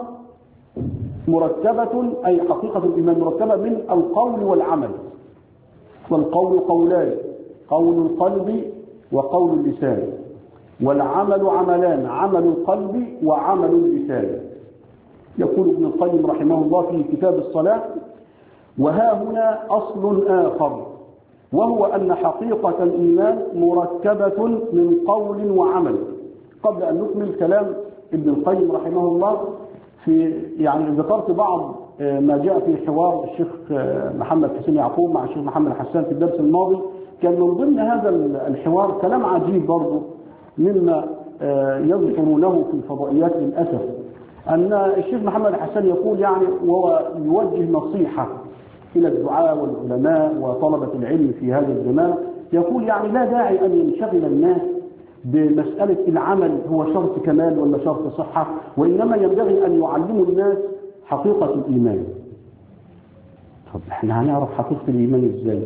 مركبة أي حقيقة الإيمان مركبة من القول والعمل، والقول قولان، قول القلب وقول اللسان، والعمل عملان، عمل القلب وعمل اللسان. يقول ابن القيم رحمه الله في كتاب الصلاة وها هنا أصل آخر وهو أن حقيقة الإيمان مركبة من قول وعمل. قبل أن نكمل كلام ابن القيم رحمه الله في يعني ذكرت بعض ما جاء في حوار الشيخ محمد حسين يعقوب مع الشيخ محمد حسان في الدرس الماضي، كان من ضمن هذا الحوار كلام عجيب برضه مما يذكرونه في الفضائيات للأسف، أن الشيخ محمد حسان يقول يعني وهو يوجه نصيحة إلى الدعاء والعلماء وطلبة العلم في هذا الزمان، يقول يعني لا داعي أن ينشغل الناس بمسألة العمل هو شرط كمال ولا شرط صحة، وإنما ينبغي أن يعلموا الناس حقيقة الإيمان. طب احنا هنعرف حقيقة الإيمان إزاي؟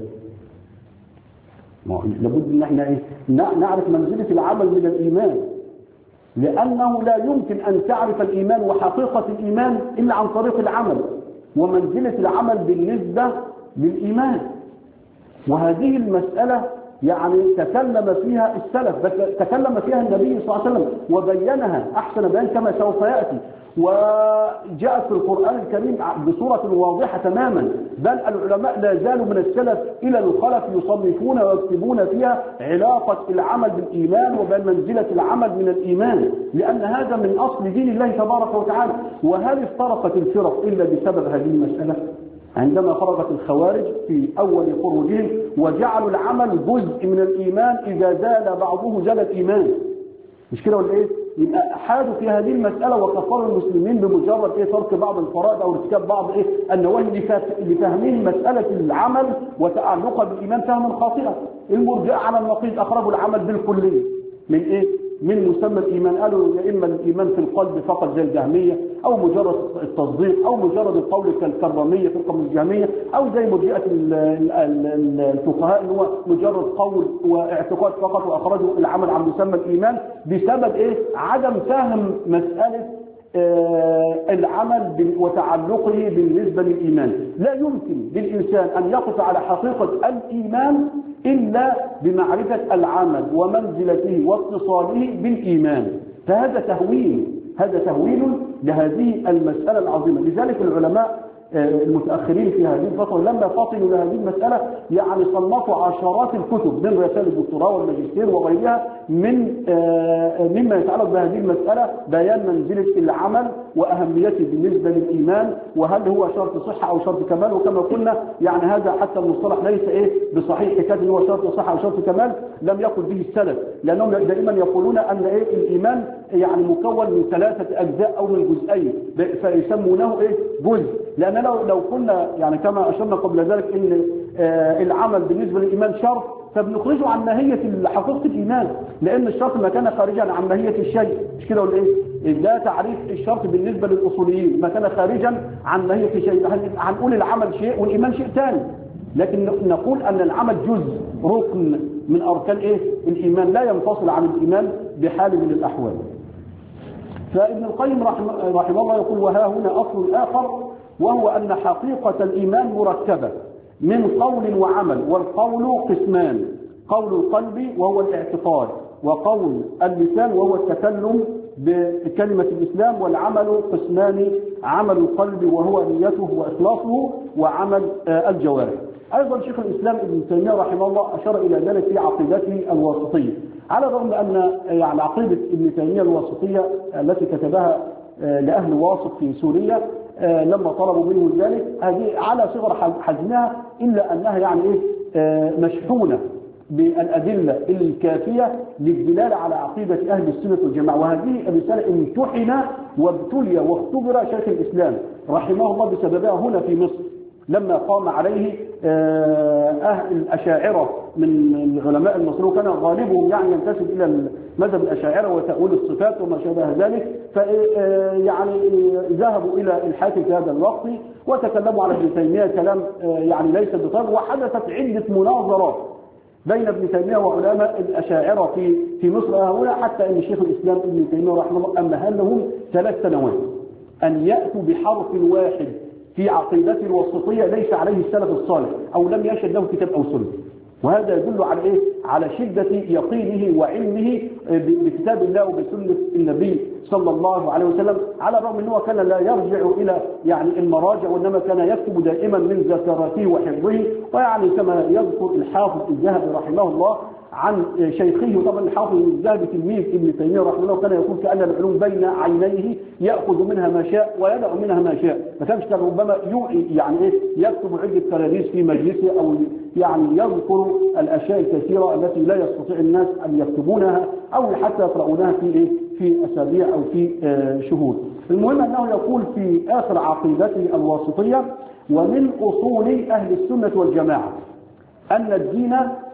لابد أن احنا إيه؟ نعرف منزلة العمل من الإيمان، لأنه لا يمكن أن تعرف الإيمان وحقيقة الإيمان إلا عن طريق العمل ومنزلة العمل بالنسبة للإيمان. وهذه المسألة يعني تكلم فيها السلف، تكلم فيها النبي صلى الله عليه وسلم وبينها أحسن بيان كما سوف يأتي، وجاءت في القرآن الكريم بصورة واضحة تماما، بل العلماء لا زالوا من السلف إلى الخلف يصنفون ويكتبون فيها علاقة العمل بالإيمان وبين منزلة العمل من الإيمان، لأن هذا من أصل دين الله تبارك وتعالى. وهل افترقت الفرق إلا بسبب هذه المسألة؟ عندما خرجت الخوارج في أول خروجهم وجعلوا العمل جزء من الإيمان، إذا زال بعضه زال الإيمان، مش كده ولا إيه؟ يبقى حادوا في هذه المسألة وكفروا المسلمين بمجرد إيه ترك بعض الفرائض أو ارتكاب بعض إيه النواهي لفهمهم مسألة العمل وتعلقها بالإيمان فهما خاطئا. المرجئة على النقيض أخرجوا العمل بالكلية من إيه؟ من مسمى الإيمان، قالوا يا إما الإيمان في القلب فقط زي الجهمية، أو مجرد التصديق، أو مجرد القول كالكرامية فرقة من الجهمية، أو زي مرجئة الفقهاء اللي هو مجرد قول واعتقاد فقط، وأخرجوا العمل عن مسمى الإيمان بسبب إيه؟ عدم فهم مسألة العمل وتعلقه بالنسبة للإيمان. لا يمكن للإنسان أن يقف على حقيقة الإيمان إلا بمعرفة العمل ومنزلته واتصاله بالإيمان، فهذا تهويل هذا تهويل لهذه المسألة العظيمة. لذلك العلماء المتأخرين في هذه الفترة لما فصلوا لهذه المسألة يعني صنفوا عشرات الكتب من رسائل الدكتوراه والماجستير وغيرها من مما يتعلق بهذه المسألة، بيان منزلة العمل وأهميته بالنسبة للإيمان، وهل هو شرط صحة أو شرط كمال. وكما قلنا يعني هذا حتى المصطلح ليس إيه بصحيح حكاية هو شرط صحة أو شرط كمال، لم يقل به السلف، لأنهم دائما يقولون أن إيه الإيمان يعني مكون من ثلاثة أجزاء أو من جزئين، فيسمونه إيه جزء. لأن لو لو قلنا يعني كما أشرنا قبل ذلك إن العمل بالنسبة للإيمان شرط، فبنخرجه عن ماهية حقيقة الإيمان، لأن الشرط ما كان خارجا عن ماهية الشيء، مش كده ولا إيه؟ ده تعريف الشرط بالنسبة للأصوليين، ما كان خارجا عن ماهية الشيء. هنقول العمل شيء والإيمان شيء ثاني، لكن نقول أن العمل جزء ركن من أركان إيه؟ الإيمان، لا ينفصل عن الإيمان بحال من الأحوال. فابن القيم رحمه, رحمه الله يقول: وها هنا أصل آخر، وهو أن حقيقة الإيمان مركبة من قول وعمل، والقول قسمان: قول القلب وهو الاعتقاد، وقول اللسان وهو التكلم بكلمة الإسلام، والعمل قسمان: عمل القلب وهو نيته وإخلاصه، وعمل الجوارح. أيضا شيخ الإسلام ابن تيمية رحمه الله أشار إلى ذلك في عقيدته الواسطية، على الرغم أن يعني عقيدة ابن تيمية الواسطية التي كتبها لأهل واسط في سوريا لما طلبوا منه ذلك هذه على صغر حجمها، إلا أنها يعني إيه مشحونة بالأدلة الكافية للدلالة على عقيدة أهل السنة والجماعة. وهذه الرسالة امتحن وابتلي واختبر شيخ الإسلام رحمه الله بسببها هنا في مصر، لما قام عليه أهل الأشاعرة من العلماء المصريين، وكان غالبهم يعني ينتسب إلى مذهب الأشاعرة وتأويل الصفات وما شابه ذلك، فيعني ذهبوا إلى الحاج في هذا الوقت وتكلموا على ابن تيمية كلام يعني ليس بطبع، وحدثت عدة مناظرات بين ابن تيمية وعلماء الأشاعرة في في مصر هنا، حتى أن شيخ الإسلام ابن تيمية رحمه الله أمهل لهم ثلاث سنوات أن يأتوا بحرف واحد في عقيدته الوسطية ليس عليه السلف الصالح، أو لم يشهد له كتاب أو سنة. وهذا يدل على إيه؟ على شدة يقينه وعلمه بكتاب الله وبسنة النبي صلى الله عليه وسلم، على الرغم أنه كان لا يرجع إلى يعني المراجع، وإنما كان يكتب دائما من ذكراته وحفظه. ويعني كما يذكر الحافظ الذهبي رحمه الله عن شيخه، طبعا الحافظ الذهبي تلميذ ابن تيمية رحمه الله، كان يقول كأن العلوم بين عينيه يأخذ منها ما شاء ويدع منها ما شاء، ما كانش كان ربما يعني إيه يكتب عدة كراريس في مجلسه، أو يعني يذكر الأشياء الكثيرة التي لا يستطيع الناس أن يكتبونها أو حتى يقرؤونها في إيه في أسابيع أو في شهور. المهم أنه يقول في آخر عقيدته الواسطية: ومن أصول أهل السنة والجماعة أن الدين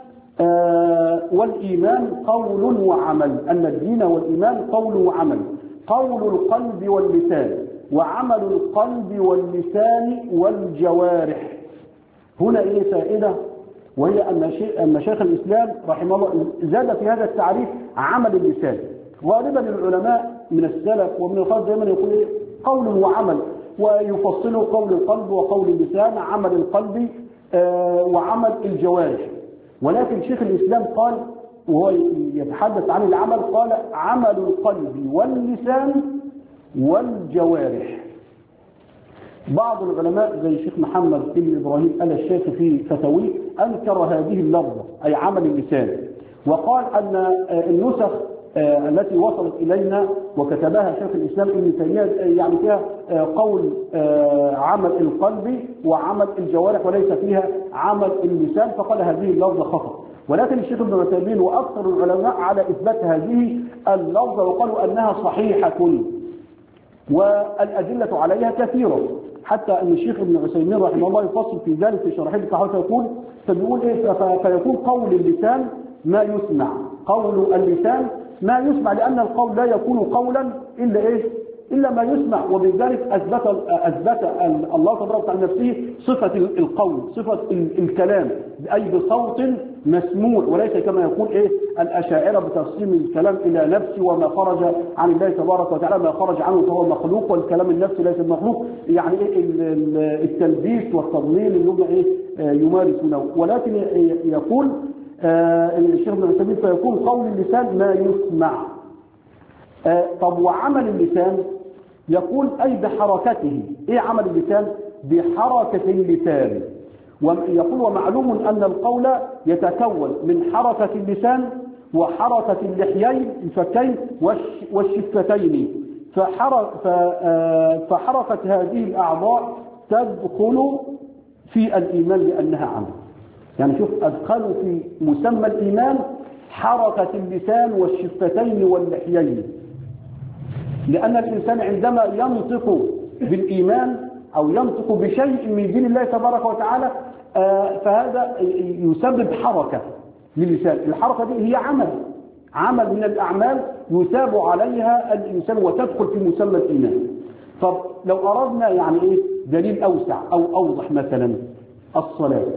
والإيمان قول وعمل، أن الدين والإيمان قول وعمل، قول القلب واللسان، وعمل القلب واللسان والجوارح. هنا إيه فائدة، وهي أن شيخ الإسلام رحمه الله زاد في هذا التعريف عمل اللسان. غالبا العلماء من السلف ومن الخلف دائما يقول إيه قول وعمل، ويفصلوا قول القلب وقول اللسان، عمل القلب وعمل الجوارح. ولكن شيخ الإسلام قال وهو يتحدث عن العمل، قال عمل القلب واللسان والجوارح. بعض العلماء زي الشيخ محمد بن إبراهيم آل الشيخ في فتاويه أنكر هذه اللفظة أي عمل اللسان، وقال أن النسخ التي وصلت إلينا وكتبها شيخ الإسلام ابن تيمية يعني فيها قول عمل القلب وعمل الجوارح وليس فيها عمل اللسان، فقال هذه اللفظة خطأ. ولكن الشيخ ابن عثيمين وأكثر العلماء على إثبات هذه اللفظة، وقالوا أنها صحيحة والأدلة عليها كثيرة، حتى أن الشيخ ابن عثيمين رحمه الله يفصل في ذلك في شرحه الصحيح، فيقول فبيقول إيه فيكون قول اللسان ما يسمع، قول اللسان ما يسمع، لأن القول لا يكون قولا إلا إيه إلا ما يسمع. وبذلك أثبت أثبت الله تبارك وتعالى نفسه صفة القول، صفة الكلام، أي بصوت مسموع، وليس كما يقول إيه الأشاعرة بتقسيم الكلام إلى نفسي، وما خرج عن الله تبارك وتعالى ما خرج عنه فهو مخلوق، والكلام النفسي ليس مخلوق. يعني إيه التلبيس والتضليل اللي هم إيه يمارسونه. ولكن يقول الشيخ ابن عثيمين فيكون قول اللسان ما يسمع. طب وعمل اللسان؟ يقول أي بحركته. إيه عمل اللسان؟ بحركة اللسان. ويقول ومعلوم أن القول يتكون من حركة اللسان وحركة اللحيين الفكين والشفتين، فحركة هذه الأعضاء تدخل في الإيمان لأنها عمل. يعني شوف أدخلوا في مسمى الإيمان حركة اللسان والشفتين واللحيين، لأن الإنسان عندما ينطق بالإيمان أو ينطق بشيء من دين الله تبارك وتعالى فهذا يسبب حركة للسان. الحركة دي هي عمل عمل من الأعمال يثاب عليها الإنسان وتدخل في مسمى الإيمان. طب لو أردنا يعني إيه دليل أوسع أو أوضح، مثلا الصلاة.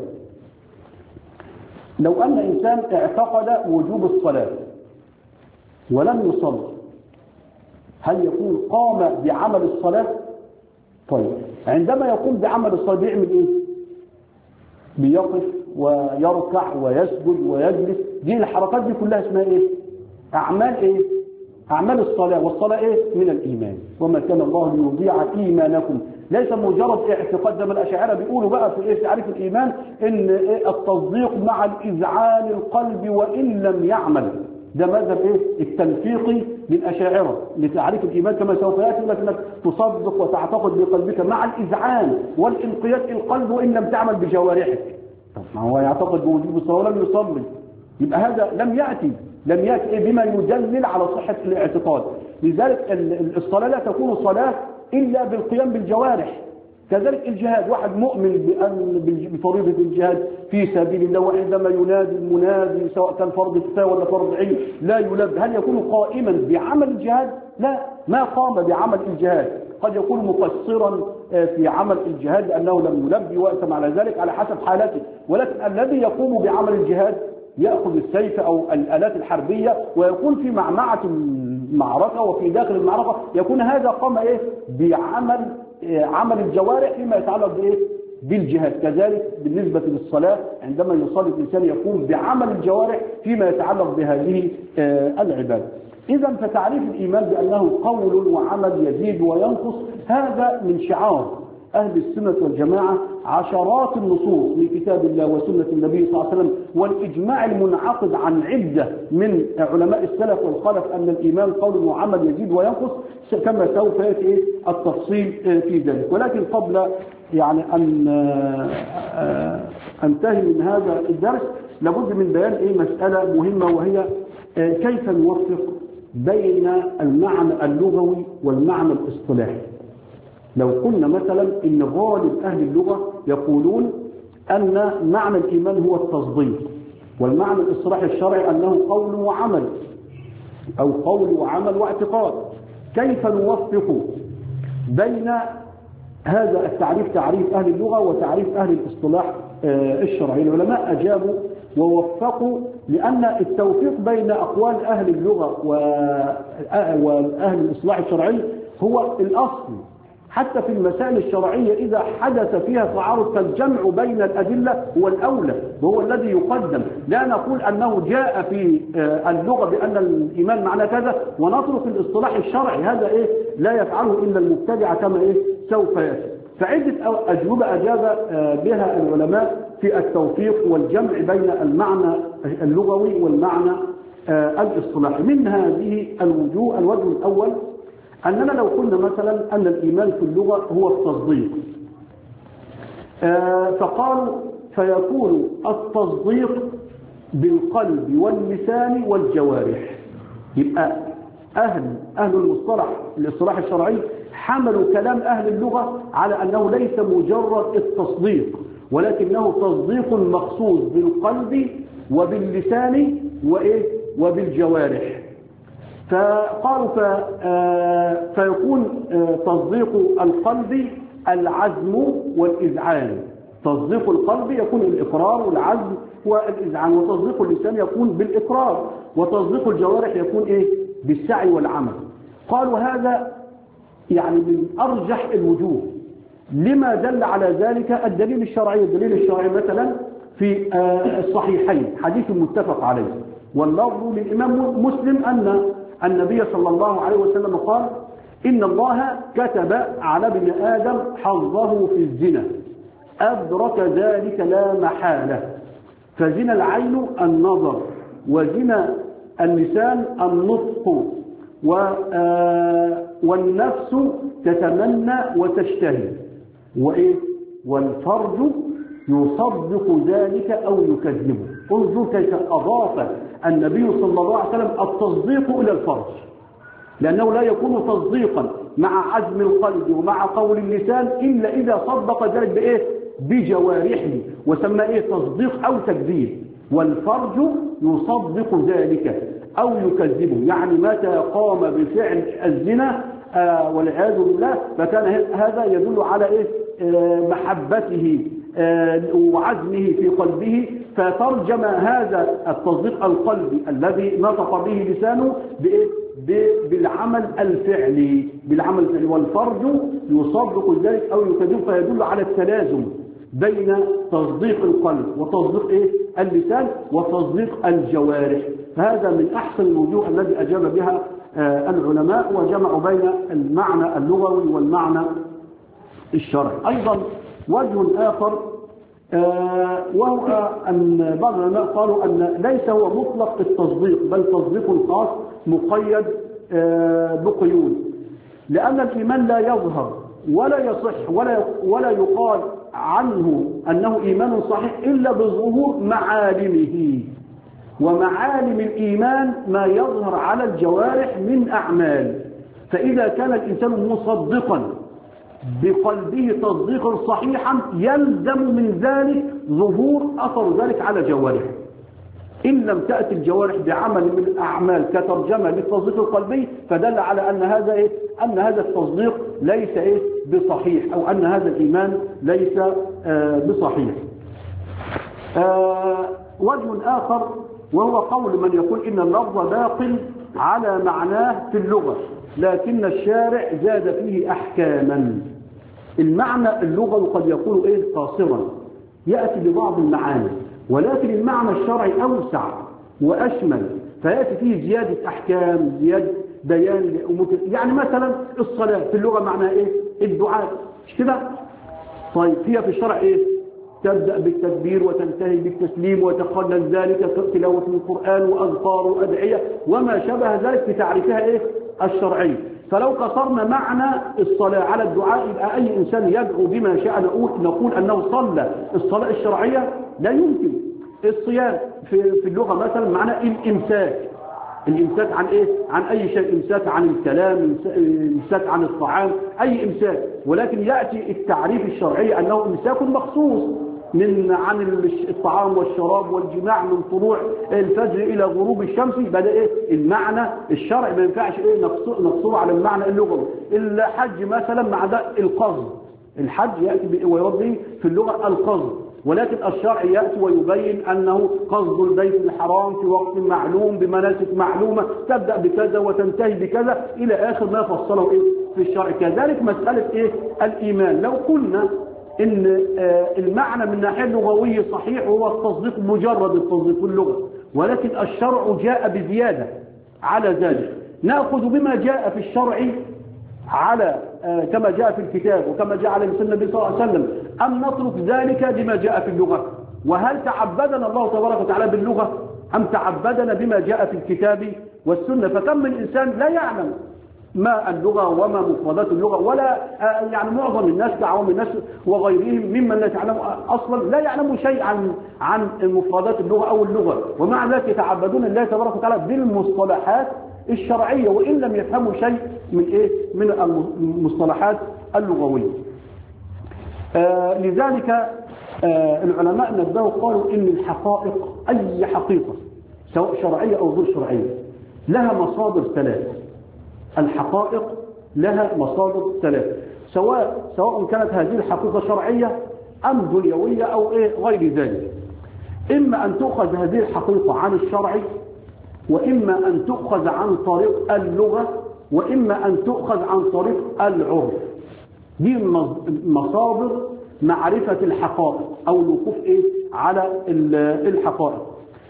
لو أن إنسان اعتقد وجوب الصلاة ولم يصلي، هل يكون قام بعمل الصلاة؟ طيب عندما يقوم بعمل الصلاة بيعمل إيه؟ بيقف ويركع ويسجد ويجلس. دي الحركات دي كلها اسمها إيه؟ أعمال إيه؟ أعمال الصلاة. والصلاة إيه؟ من الإيمان. وما كان الله ليضيع إيمانكم. ليس مجرد اعتقاد زي ما الأشاعرة بيقولوا بقى في إيه تعريف الإيمان إن إيه التصديق مع الإذعان القلب وإن لم يعمل. ده مذهب إيه التنفيقي للأشاعرة لتعريف الإيمان كما سوف يأتي لك أنك تصدق وتعتقد بقلبك مع الإذعان والانقياد القلب وإن لم تعمل بجوارحك. طب ما هو يعتقد بوجوب الصلاة ولم يصلي، يبقى هذا لم يأتي لم يأتي بما يدلل على صحة الاعتقاد. لذلك الصلاة لا تكون صلاة إلا بالقيام بالجوارح. كذلك الجهاد، واحد مؤمن بأن بفريضة الجهاد في سبيل الله، وعندما ينادي المنادي سواء كان فرض كفاية ولا فرض عين لا يلبي، هل يكون قائما بعمل الجهاد؟ لا، ما قام بعمل الجهاد. قد يكون مقصرا في عمل الجهاد لأنه لم يلبي وأثم على ذلك على حسب حالته، ولكن الذي يقوم بعمل الجهاد يأخذ السيف أو الآلات الحربية ويكون في معمعة المعركة وفي داخل المعركة، يكون هذا قام إيه بعمل عمل الجوارح فيما يتعلق بإيه بالجهاد. كذلك بالنسبة للصلاة عندما يصلي الإنسان يقوم بعمل الجوارح فيما يتعلق بهذه العبادة. إذا فتعريف الإيمان بأنه قول وعمل يزيد وينقص هذا من شعار أهل السنة والجماعة. عشرات النصوص من كتاب الله وسنة النبي صلى الله عليه وسلم والإجماع المنعقد عن عدة من علماء السلف والخلف أن الإيمان قول وعمل يزيد وينقص، كما سوف يأتي التفصيل في ذلك. ولكن قبل يعني أن أنتهي من هذا الدرس لابد من بيان إيه مسألة مهمة، وهي كيف نوفق بين المعنى اللغوي والمعنى الاصطلاحي. لو قلنا مثلا ان غالب اهل اللغة يقولون ان معنى الايمان هو التصديق، والمعنى الاصطلاحي الشرعي انه قول وعمل او قول وعمل واعتقاد. كيف نوفق بين هذا التعريف تعريف اهل اللغة وتعريف اهل الاصطلاح الشرعي؟ العلماء اجابوا ووفقوا، لان التوفيق بين اقوال اهل اللغة واهل الاصطلاح الشرعي هو الاصل. حتى في المسائل الشرعية إذا حدث فيها تعارض فالجمع بين الأدلة هو الأولى وهو الذي يقدم. لا نقول أنه جاء في اللغة بأن الإيمان معنى كذا ونترك الاصطلاح الشرعي، هذا إيه لا يفعله إلا المبتدع كما إيه سوف يأتي. فعدة أجوبة أجاب بها العلماء في التوفيق والجمع بين المعنى اللغوي والمعنى الاصطلاحي. من هذه الوجوه الوجه الأول أننا لو قلنا مثلا أن الإيمان في اللغة هو التصديق، فقالوا فيكون التصديق بالقلب واللسان والجوارح. يبقى أهل أهل المصطلح الاصطلاح الشرعي حملوا كلام أهل اللغة على أنه ليس مجرد التصديق، ولكنه تصديق مخصوص بالقلب وباللسان وإيه وبالجوارح. فقالوا فيكون تصديق القلب العزم والإذعان. تصديق القلب يكون الإقرار والعزم والإذعان، وتصديق اللسان يكون بالإقرار، وتصديق الجوارح يكون إيه؟ بالسعي والعمل. قالوا هذا يعني من أرجح الوجوه. لما دل على ذلك الدليل الشرعي؟ الدليل الشرعي مثلا في الصحيحين حديث متفق عليه، واللفظ للإمام مسلم أن النبي صلى الله عليه وسلم قال: إن الله كتب على ابن آدم حظه في الزنا، أدرك ذلك لا محالة، فزنا العين النظر، وزنا اللسان النطق، والنفس تتمنى وتشتهي، وإيه؟ والفرج يصدق ذلك أو يكذبه. انظر كيف أضاف النبي صلى الله عليه وسلم التصديق إلى الفرج، لأنه لا يكون تصديقا مع عزم القلب ومع قول اللسان إلا إذا صدق ذلك بإيه؟ بجوارحه، وسمى إيه؟ تصديق أو تكذيب. والفرج يصدق ذلك أو يكذبه، يعني متى قام بفعل الزنا آه والعياذ بالله فكان هذا يدل على إيه؟ آه محبته آه وعزمه في قلبه، فترجم هذا التصديق القلبي الذي نطق به لسانه بإيه؟ بالعمل الفعلي، بالعمل الفعلي. والفرج يصدق ذلك أو يكذبه، فيدل على التلازم بين تصديق القلب وتصديق إيه؟ اللسان وتصديق الجوارح. فهذا من أحسن الوجوه الذي أجاب بها آه العلماء، وجمعوا بين المعنى اللغوي والمعنى الشرعي. أيضا وجه آخر آه وهو أن بعض العلماء قالوا أن ليس هو مطلق التصديق، بل تصديق خاص مقيد آه بقيود، لأن الإيمان لا يظهر ولا يصح ولا ولا يقال عنه أنه إيمان صحيح إلا بظهور معالمه. ومعالم الإيمان ما يظهر على الجوارح من أعمال. فإذا كان الإنسان مصدقا بقلبه تصديقا صحيحا يلزم من ذلك ظهور أثر ذلك على جوارحه. إن لم تأتي الجوارح بعمل من الأعمال كترجمة للتصديق القلبي فدل على أن هذا إيه؟ أن هذا التصديق ليس إيه؟ بصحيح، أو أن هذا الإيمان ليس آه بصحيح. آه وجه آخر وهو قول من يقول إن اللفظ باق على معناه في اللغة، لكن الشارع زاد فيه أحكاما. المعنى اللغوي قد يكون إيه؟ قاصرا، يأتي ببعض المعاني، ولكن المعنى الشرعي أوسع وأشمل، فيأتي فيه زيادة أحكام، زيادة بيان. يعني مثلا الصلاة في اللغة معناها إيه؟ الدعاء، مش كده؟ طيب فيها في الشرع إيه؟ تبدأ بالتكبير وتنتهي بالتسليم، وتقلل ذلك تلاوة القرآن وأذكار وأدعية وما شابه ذلك في تعريفها إيه؟ الشرعي. فلو قصرنا معنى الصلاة على الدعاء يبقى أي إنسان يدعو بما شاء نقول, نقول أنه صلى. الصلاة الشرعية لا يمكن. الصيام في, في اللغة مثلا معنى الإمساك. الإمساك عن إيه؟ عن أي شيء، إمساك عن الكلام، إمساك عن الطعام، أي إمساك. ولكن يأتي التعريف الشرعي أنه إمساك مخصوص من عن الطعام والشراب والجماع من طلوع الفجر إلى غروب الشمس. بدأ إيه؟ المعنى الشرعي ما ينفعش إيه نقصره على المعنى اللغوي. الحج مثلا مع ده القصد، الحج يأتي ويرد في اللغة القصد، ولكن الشرع يأتي ويبين أنه قصد البيت الحرام في وقت معلوم بمناسك معلومة، تبدأ بكذا وتنتهي بكذا إلى آخر ما فصله إيه في الشرع. كذلك مسألة إيه؟ الإيمان. لو قلنا إن المعنى من ناحية لغوية صحيح هو التصديق، مجرد التصديق في اللغة، ولكن الشرع جاء بزيادة على ذلك، نأخذ بما جاء في الشرع على كما جاء في الكتاب وكما جاء على لسان النبي صلى الله عليه وسلم، أم نترك ذلك بما جاء في اللغة؟ وهل تعبدنا الله تبارك وتعالى باللغة أم تعبدنا بما جاء في الكتاب والسنة؟ فكم من إنسان لا يعلم ما اللغة وما مفردات اللغة، ولا يعني معظم الناس كعوام الناس وغيرهم ممن لا يعلم أصلا لا يعلموا شيء عن عن مفردات اللغة أو اللغة، ومع ذلك يتعبدون الله تبارك وتعالى بالمصطلحات الشرعية وإن لم يفهموا شيء من إيه؟ من المصطلحات اللغوية. آه لذلك آه العلماء نبهوا قالوا إن الحقائق أي حقيقة سواء شرعية أو غير شرعية لها مصادر ثلاث. الحقائق لها مصادر ثلاثة، سواء سواء كانت هذه الحقيقة شرعية أم دنيوية أو إيه غير ذلك. إما أن تؤخذ هذه الحقيقة عن الشرع، وإما أن تؤخذ عن طريق اللغة، وإما أن تؤخذ عن طريق العرف. دي مصادر معرفة الحقائق أو الوقوف إيه على الحقائق.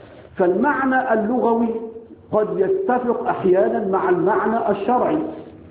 فالمعنى اللغوي قد يتفق أحيانا مع المعنى الشرعي،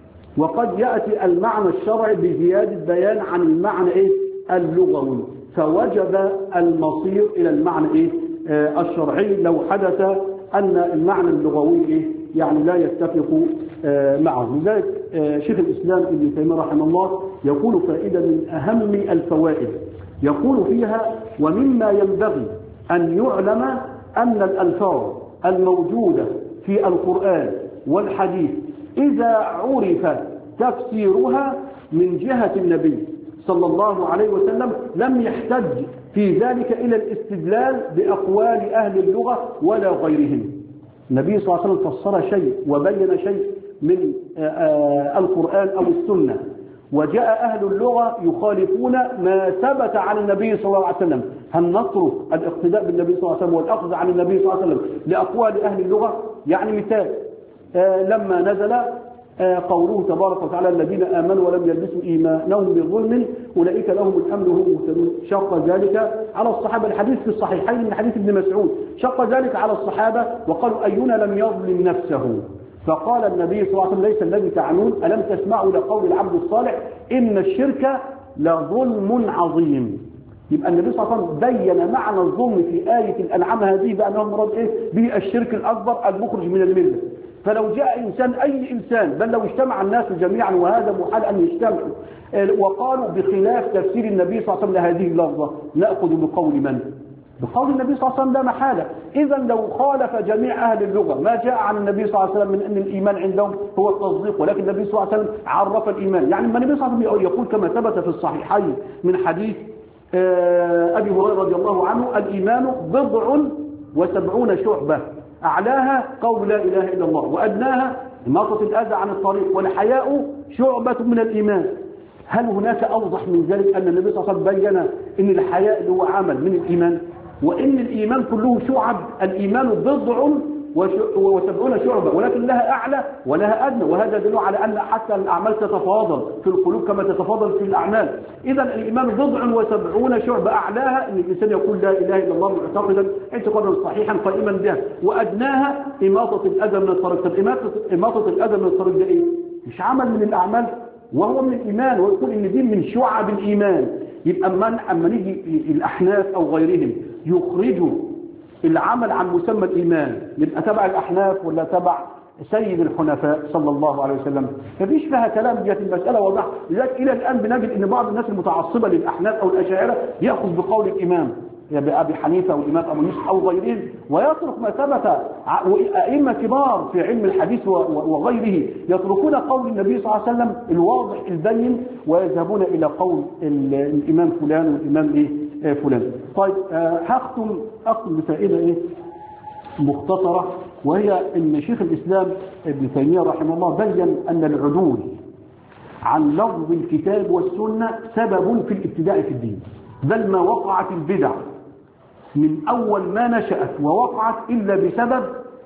وقد يأتي المعنى الشرعي بزيادة بيان عن المعنى إيه اللغوي، فوجب المصير إلى المعنى إيه آه الشرعي لو حدث أن المعنى اللغوي إيه يعني لا يتفق آه معه. لذلك آه شيخ الإسلام ابن تيمية رحمه الله يقول فائدة من أهم الفوائد، يقول فيها: ومما ينبغي أن يعلم أن الألفاظ الموجودة في القرآن والحديث إذا عرف تفسيرها من جهة النبي صلى الله عليه وسلم لم يحتج في ذلك إلى الاستدلال بأقوال أهل اللغة ولا غيرهم. النبي صلى الله عليه وسلم فسر شيء وبين شيء من القرآن أو السنة، وجاء أهل اللغة يخالفون ما ثبت عن النبي صلى الله عليه وسلم، هل نترك الاقتداء بالنبي صلى الله عليه وسلم والأخذ عن النبي صلى الله عليه وسلم لأقوال أهل اللغة؟ يعني مثال لما نزل قوله تبارك وتعالى: الذين آمنوا ولم يلبسوا إيمانهم بظلم أولئك لهم الأمن وهم مهتدون، شق ذلك على الصحابة. الحديث في الصحيحين من حديث ابن مسعود، شق ذلك على الصحابة وقالوا: أينا لم يظلم نفسه؟ فقال النبي صلى الله عليه وسلم: ليس الذي تعنون، ألم تسمعوا لقول العبد الصالح إن الشرك لظلم عظيم. يبقى النبي صلى الله عليه وسلم بين معنى الظلم في آية الأنعام هذه بأنه مراد إيه؟ به الشرك الأكبر المخرج من الملة. فلو جاء إنسان أي إنسان بل لو اجتمع الناس جميعا، وهذا محال أن يجتمعوا، وقالوا بخلاف تفسير النبي صلى الله عليه وسلم لهذه اللفظة، نأخذ بقول من؟ بقول النبي صلى الله عليه وسلم لا محالة. إذا لو خالف جميع أهل اللغة ما جاء عن النبي صلى الله عليه وسلم من أن الإيمان عندهم هو التصديق، ولكن النبي صلى الله عليه وسلم عرف الإيمان. يعني النبي صلى الله عليه وسلم يقول كما ثبت في الصحيحين من حديث أبي هريرة رضي الله عنه: الإيمان بضع وسبعون شعبة، أعلاها قول لا إله إلا الله، وأدناها إماطة الأذى عن الطريق، والحياء شعبة من الإيمان. هل هناك أوضح من ذلك أن النبي صلى الله عليه وسلم بين أن الحياء اللي هو عمل من الإيمان، وإن الإيمان كله شعب؟ الإيمان بضع وسبعون شعبة، ولكن لها أعلى ولها أدنى، وهذا يدل على أن حتى الأعمال تتفاضل في القلوب كما تتفاضل في الأعمال. إذا الإيمان بضع وسبعون شعبة، أعلاها أن الإنسان يقول لا إله إلا الله معتقدا اعتقادا صحيحا قائما بها، وأدناها إماطة الأذى من الطريق. طب إماطة الأذى من الطريق ده إيه؟ مش عمل من الأعمال وهو من الإيمان، ويقول إن دي من شعب الإيمان. يبقى أما نيجي الأحناف أو غيرهم يخرجوا العمل عن مسمى الإيمان، يبقى تبع الأحناف ولا تبع سيد الحنفاء صلى الله عليه وسلم؟ مفيش فيها كلام، دي المسألة واضحة. لذلك إلى الآن بنجد أن بعض الناس المتعصبة للأحناف أو الأشاعرة يأخذ بقول الإمام أبي حنيفة والإمام أبو يوسف أو غيرهم، ويترك ما ثبت. أئمة كبار في علم الحديث وغيره يتركون قول النبي صلى الله عليه وسلم الواضح البين، ويذهبون إلى قول الإمام فلان والإمام إيه فلان. طيب هختم أختم بفائدة إيه مختصرة، وهي أن شيخ الإسلام ابن تيمية رحمه الله بين أن العدول عن لفظ الكتاب والسنة سبب في الابتداء في الدين، بل ما وقعت البدع من أول ما نشأت ووقعت إلا بسبب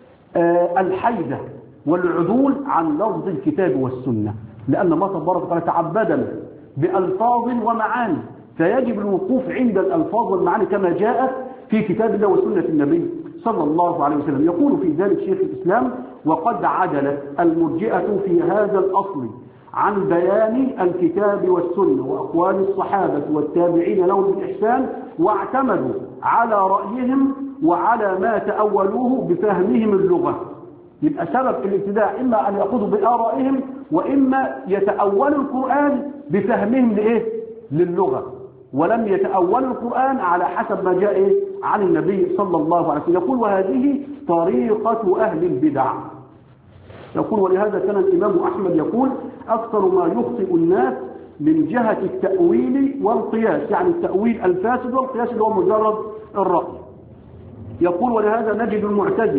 الحيدة والعدول عن لفظ الكتاب والسنة، لأن الله تبارك وتعالى تعبدنا بألفاظ ومعاني، فيجب الوقوف عند الألفاظ والمعاني كما جاءت في كتاب الله وسنة النبي صلى الله عليه وسلم. يقول في ذلك شيخ الإسلام: وقد عدلت المرجئة في هذا الأصل عن بيان الكتاب والسنة وأقوال الصحابة والتابعين لهم بالإحسان، واعتمدوا على رأيهم وعلى ما تأولوه بفهمهم اللغة. يبقى سبب الابتداء إما أن يأخذوا بآرائهم، وإما يتأولوا القرآن بفهمهم لإيه؟ للغة، ولم يتأولوا القرآن على حسب ما جاء إيه؟ عن النبي صلى الله عليه وسلم. يقول: وهذه طريقة أهل البدع. يقول: ولهذا كان الإمام أحمد يقول: أكثر ما يخطئ الناس من جهة التأويل والقياس، يعني التأويل الفاسد والقياس اللي هو مجرد الرأي. يقول: ولهذا نجد المعتزلة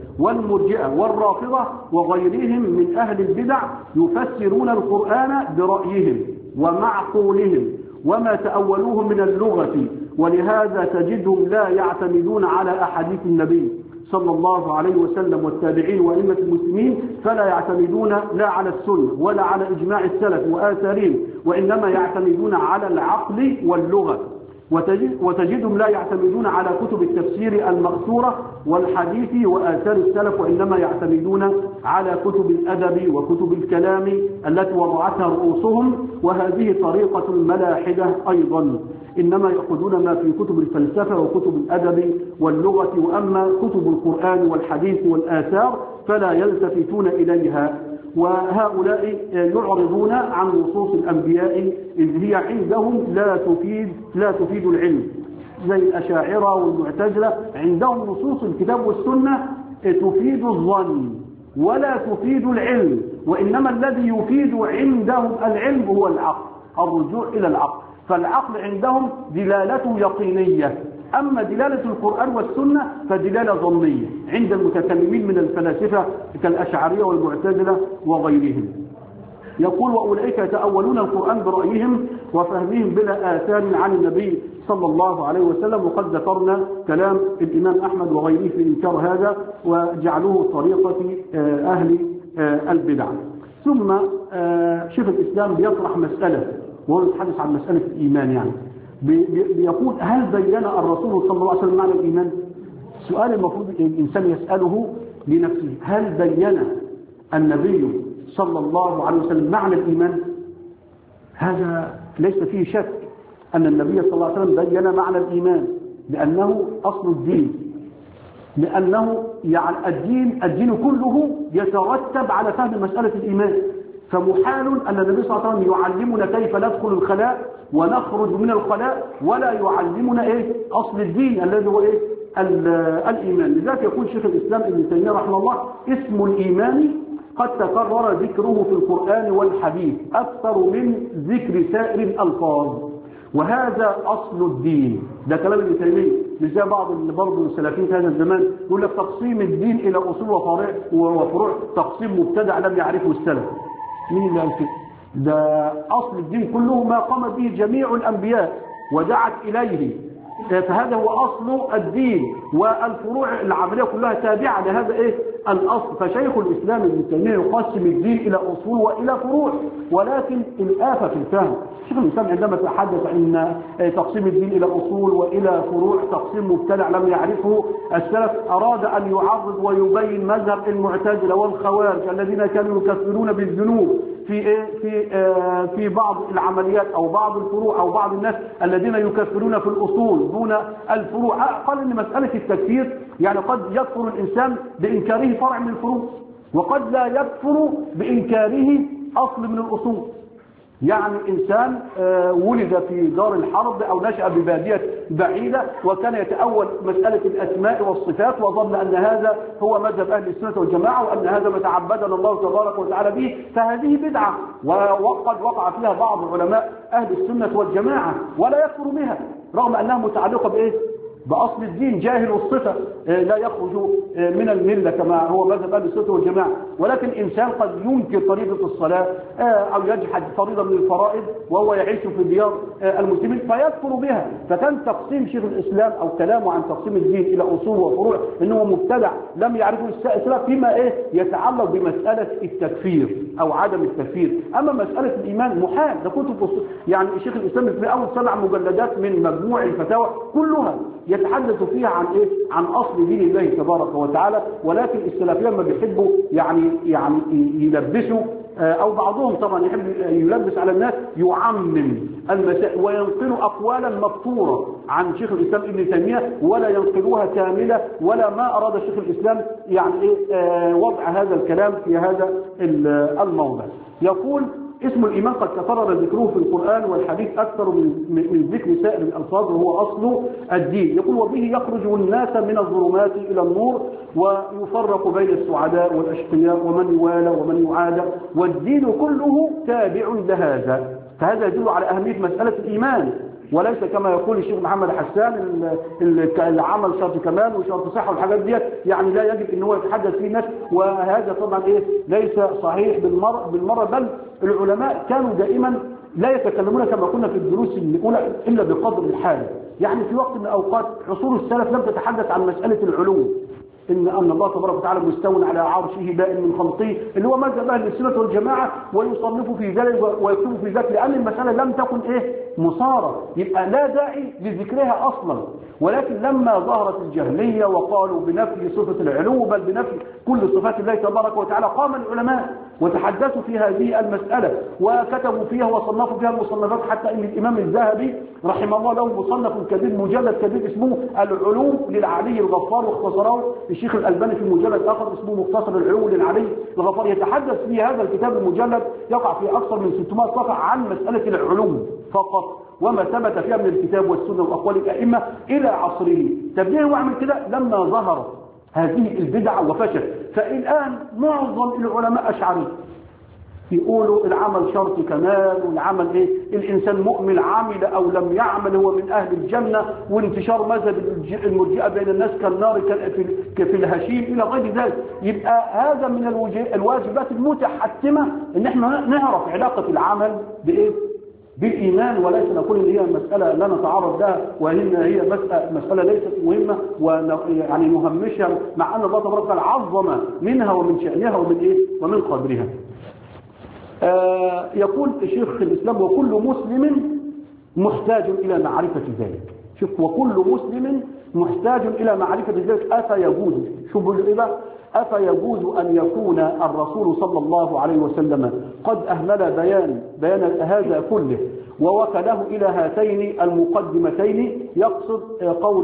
والمرجئة والرافضة وغيرهم من أهل البدع يفسرون القرآن برأيهم ومعقولهم وما تأولوه من اللغة، ولهذا تجدهم لا يعتمدون على أحاديث النبي صلى الله عليه وسلم والتابعين وأئمة المسلمين، فلا يعتمدون لا على السنة ولا على إجماع السلف وآثارهم، وإنما يعتمدون على العقل واللغة. وتجدهم لا يعتمدون على كتب التفسير المأثورة والحديث وآثار السلف، وإنما يعتمدون على كتب الأدب وكتب الكلام التي وضعتها رؤوسهم، وهذه طريقة الملاحدة أيضا، إنما يأخذون ما في كتب الفلسفة وكتب الأدب واللغة، وأما كتب القرآن والحديث والآثار فلا يلتفتون إليها. وهؤلاء يعرضون عن نصوص الأنبياء إذ هي عندهم لا تفيد لا تفيد العلم، زي الأشاعرة والمعتزلة عندهم نصوص الكتاب والسنة تفيد الظن ولا تفيد العلم، وإنما الذي يفيد عندهم العلم هو العقل، الرجوع إلى العقل، فالعقل عندهم دلالته يقينية، أما دلالة القرآن والسنة فدلالة ظنية عند المتكلمين من الفلاسفة كالأشعرية والمعتزلة وغيرهم. يقول وأولئك يتأولون القرآن برأيهم وفهمهم بلا آثار عن النبي صلى الله عليه وسلم، وقد ذكرنا كلام الإمام أحمد وغيره في إنكار هذا وجعلوه طريقة أهل البدع. ثم شيخ الإسلام بيطرح مسألة وهو يتحدث عن مسألة الإيمان، يعني بيقول هل بين الرسول صلى الله عليه وسلم معنى الإيمان؟ سؤال المفروض الإنسان يسأله لنفسه، هل بين النبي صلى الله عليه وسلم معنى الإيمان؟ هذا ليس فيه شك أن النبي صلى الله عليه وسلم بين معنى الإيمان، لأنه أصل الدين، لأنه يعني الدين الدين كله يترتب على فهم مسألة الإيمان، فمحال أن النبي صلى الله عليه وسلم يعلمنا كيف ندخل الخلاء ونخرج من الخلاء ولا يعلمنا إيه أصل الدين الذي هو إيه الإيمان. لذلك يقول شيخ الإسلام ابن تيمية رحمه الله اسم الإيمان قد تكرر ذكره في القرآن والحديث أكثر من ذكر سائر الألفاظ، وهذا أصل الدين. ده كلام ابن تيمية، مش زي بعض اللي برضه السلفيين في هذا الزمان يقول لك تقسيم الدين إلى أصول وفروع وفروع تقسيم مبتدع لم يعرفه السلف. مين اللي قال كده؟ ده أصل الدين كله ما قام به جميع الأنبياء ودعت إليه، فهذا هو أصل الدين، والفروع العملية كلها تابعة لهذا إيه الأصل. فشيخ الإسلام ابن تيمية يقسم الدين إلى أصول وإلى فروع، ولكن الآفة في الفهم. شيخ الإسلام عندما تحدث أن تقسيم الدين إلى أصول وإلى فروع تقسيم مبتدع لم يعرفه السلف، أراد أن يعرض ويبين مذهب المعتزلة والخوارج الذين كانوا يكفرون بالذنوب في إيه في آه في بعض العمليات أو بعض الفروع أو بعض الناس الذين يكفرون في الأصول دون الفروع. قال إن مسألة التكفير يعني قد يكفر الإنسان بإنكاره فرع من الفروع، وقد لا يكفر بإنكاره أصل من الأصول. يعني إنسان ولد في دار الحرب أو نشأ ببادية بعيدة وكان يتأول مسألة الأسماء والصفات وظن أن هذا هو مذهب أهل السنة والجماعة وأن هذا ما تعبدنا الله تبارك وتعالى به، فهذه بدعة وقد وقع فيها بعض علماء أهل السنة والجماعة ولا يكفر بها رغم أنها متعلقة بإيه؟ بأصل الدين. جاهل الصفة لا يخرج من الملة كما هو مذهب أهل السنة والجماعة، ولكن إنسان قد ينكر فريضة الصلاة أو يجحد فريضة من الفرائض وهو يعيش في ديار المسلمين فيكفر بها. فكان تقسيم شيخ الإسلام أو كلامه عن تقسيم الدين إلى أصول وفروع إنه مبتدع لم يعرفه السلف فيما إيه يتعلق بمسألة التكفير أو عدم التكفير. أما مسألة الإيمان محال، ده كتب يعني شيخ الإسلام في أول سبع مجلدات من مجموع الفتاوى كلها يتحدث فيها عن ايه؟ عن اصل دين الله تبارك وتعالى، ولكن السلفيه لما بيحبوا يعني يعني يلبسوا او بعضهم طبعا يحب يلبس على الناس يعمم المسائل وينقلوا اقوالا مبتوره عن شيخ الاسلام ابن تيميه ولا ينقلوها كامله، ولا ما اراد شيخ الاسلام يعني ايه وضع هذا الكلام في هذا الموضع. يقول اسم الإيمان قد تكرر ذكره في القرآن والحديث أكثر من من ذكر سائر الألفاظ وهو أصل الدين. يقول وبه يخرج الناس من الظلمات إلى النور ويفرق بين السعداء والأشقياء ومن يوالى ومن يعادى، والدين كله تابع لهذا. فهذا يدل على أهمية مسألة الإيمان، وليس كما يقول الشيخ محمد حسان اللي عمل شرط كمال وشرط صحة والحاجات ديت يعني لا يجب ان هو يتحدث فيه الناس، وهذا طبعا ايه ليس صحيح بالمرة, بالمرة بل العلماء كانوا دائما لا يتكلمون كما قلنا في الدروس الأولى إلا بقدر الحال. يعني في وقت من الأوقات عصور السلف لم تتحدث عن مسألة العلوم، إن أن الله تبارك وتعالى مستوٍ على عرشه بائن من خلقه اللي هو مذهب أهل السنة والجماعة، ويصنفوا في ذلك ويكتبوا في ذلك لأن المسألة لم تكن إيه مصارة، يبقى لا داعي لذكرها أصلا. ولكن لما ظهرت الجهمية وقالوا بنفي صفة العلو بل بنفي كل صفات الله تبارك وتعالى، قام العلماء وتحدثوا في هذه المسألة وكتبوا فيها وصنفوا فيها المصنفات، حتى ان الامام الذهبي رحمه الله له مصنف كبير مجلد كبير اسمه العلو للعلي الغفار، واختصره الشيخ الألباني في مجلد اخر اسمه مختصر العلو للعلي الغفار. يتحدث في هذا الكتاب المجلد يقع في اكثر من ستمائة صفحة عن مسألة العلو فقط وما ثبت فيها من الكتاب والسنة واقوال الائمة الى عصره. تبديه واعمل كده لما ظهرت هذه البدعة وفشل. فالآن معظم العلماء أشعري يقولوا العمل شرط كمال، والعمل ايه الانسان مؤمن عمل او لم يعمل هو من اهل الجنة، وانتشار مذهب المرجئة بين الناس كالنار في الهشيم الى غير ذلك. يبقى هذا من الواجبات المتحتمة ان احنا نعرف علاقة العمل بايه بالإيمان، وليس نقول إن هي مسألة لا نتعرض لها وإن هي مسألة, مسألة ليست مهمة ويعني نهمشها، مع أن الله تبارك وتعالى عظم منها ومن شأنها ومن إيه ومن قدرها. آه يقول شيخ الإسلام وكل مسلم محتاج إلى معرفة ذلك. شوف وكل مسلم محتاج إلى معرفة ذلك. أفيجوز شو بقول إيه بقى أفيجوز أن يكون الرسول صلى الله عليه وسلم قد أهمل بيان بيان هذا كله ووكله إلى هاتين المقدمتين؟ يقصد قول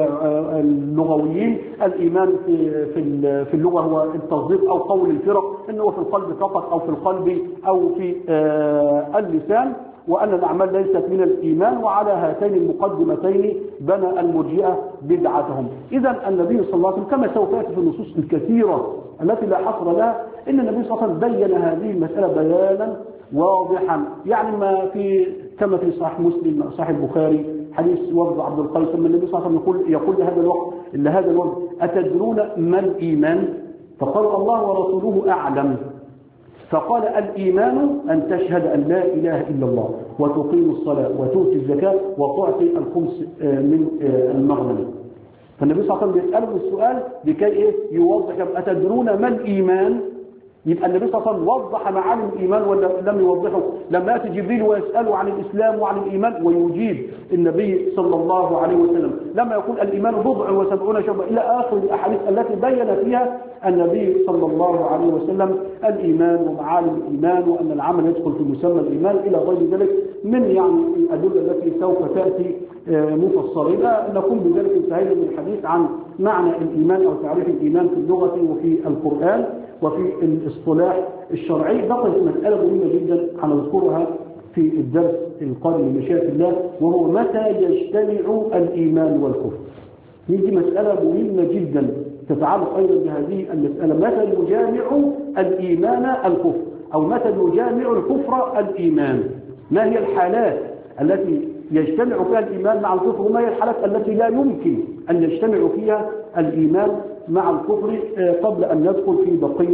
اللغويين الإيمان في في اللغة هو التصديق، أو قول الفرق إنه في القلب فقط أو في القلب أو في اللسان، وأن الأعمال ليست من الإيمان. وعلى هاتين المقدمتين بنى المرجئة بدعتهم. إذا النبي صلى الله عليه وسلم كما سوف يأتي في النصوص الكثيرة التي لا حصر لها إن النبي صلى الله عليه وسلم بين هذه المسألة بيانا واضحا. يعني ما في كما في صحيح مسلم صحيح البخاري حديث ورد عبد القيس لما النبي صلى الله عليه وسلم يقول يقول لهذا الوقت لهذا الوقت أتدرون ما الإيمان؟ فقال الله ورسوله أعلم. فقال الإيمان أن تشهد أن لا إله إلا الله وتقيم الصلاة وتؤتي الزكاة وتعطي الخمس من المغنم. فالنبي صلى الله عليه وسلم بيسأله السؤال لكي إيه يوضح أتدرون ما الإيمان؟ يبقى النبي صلى الله عليه وسلم وضح معاني الإيمان ولا لم يوضحه؟ لما يأتي جبريل ويسأله عن الإسلام وعن الإيمان ويجيب النبي صلى الله عليه وسلم لما يقول الإيمان بضع وسبعون شعبة إلى آخر الأحاديث التي بين فيها النبي صلى الله عليه وسلم الإيمان ومعالم الإيمان وأن العمل يدخل في مسمى الإيمان إلى غير ذلك من يعني الأدلة التي سوف تأتي مفصلة. نقوم بذلك انتهينا من الحديث عن معنى الإيمان أو تعريف الإيمان في اللغة وفي القرآن وفي الاصطلاح الشرعي. بقيت مسألة مهمة جدا هنذكرها في الدرس القادم من مشيئة الله، وهو متى يجتمع الإيمان والكفر. دي مسألة مهمة جدا تتعلق أيضا بهذه المسألة، متى يجامع الإيمان الكفر أو متى يجامع الكفر الإيمان. ما هي الحالات التي يجتمع فيها الإيمان مع الكفر وما هي الحالات التي لا يمكن أن يجتمع فيها الإيمان مع الكفر، قبل أن ندخل في بقية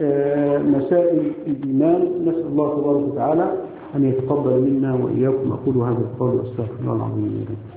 مسائل الإيمان. نسأل الله تبارك وتعالى أن يتقبل منا وإياكم. أقول هذا القول وأستغفر الله العظيم.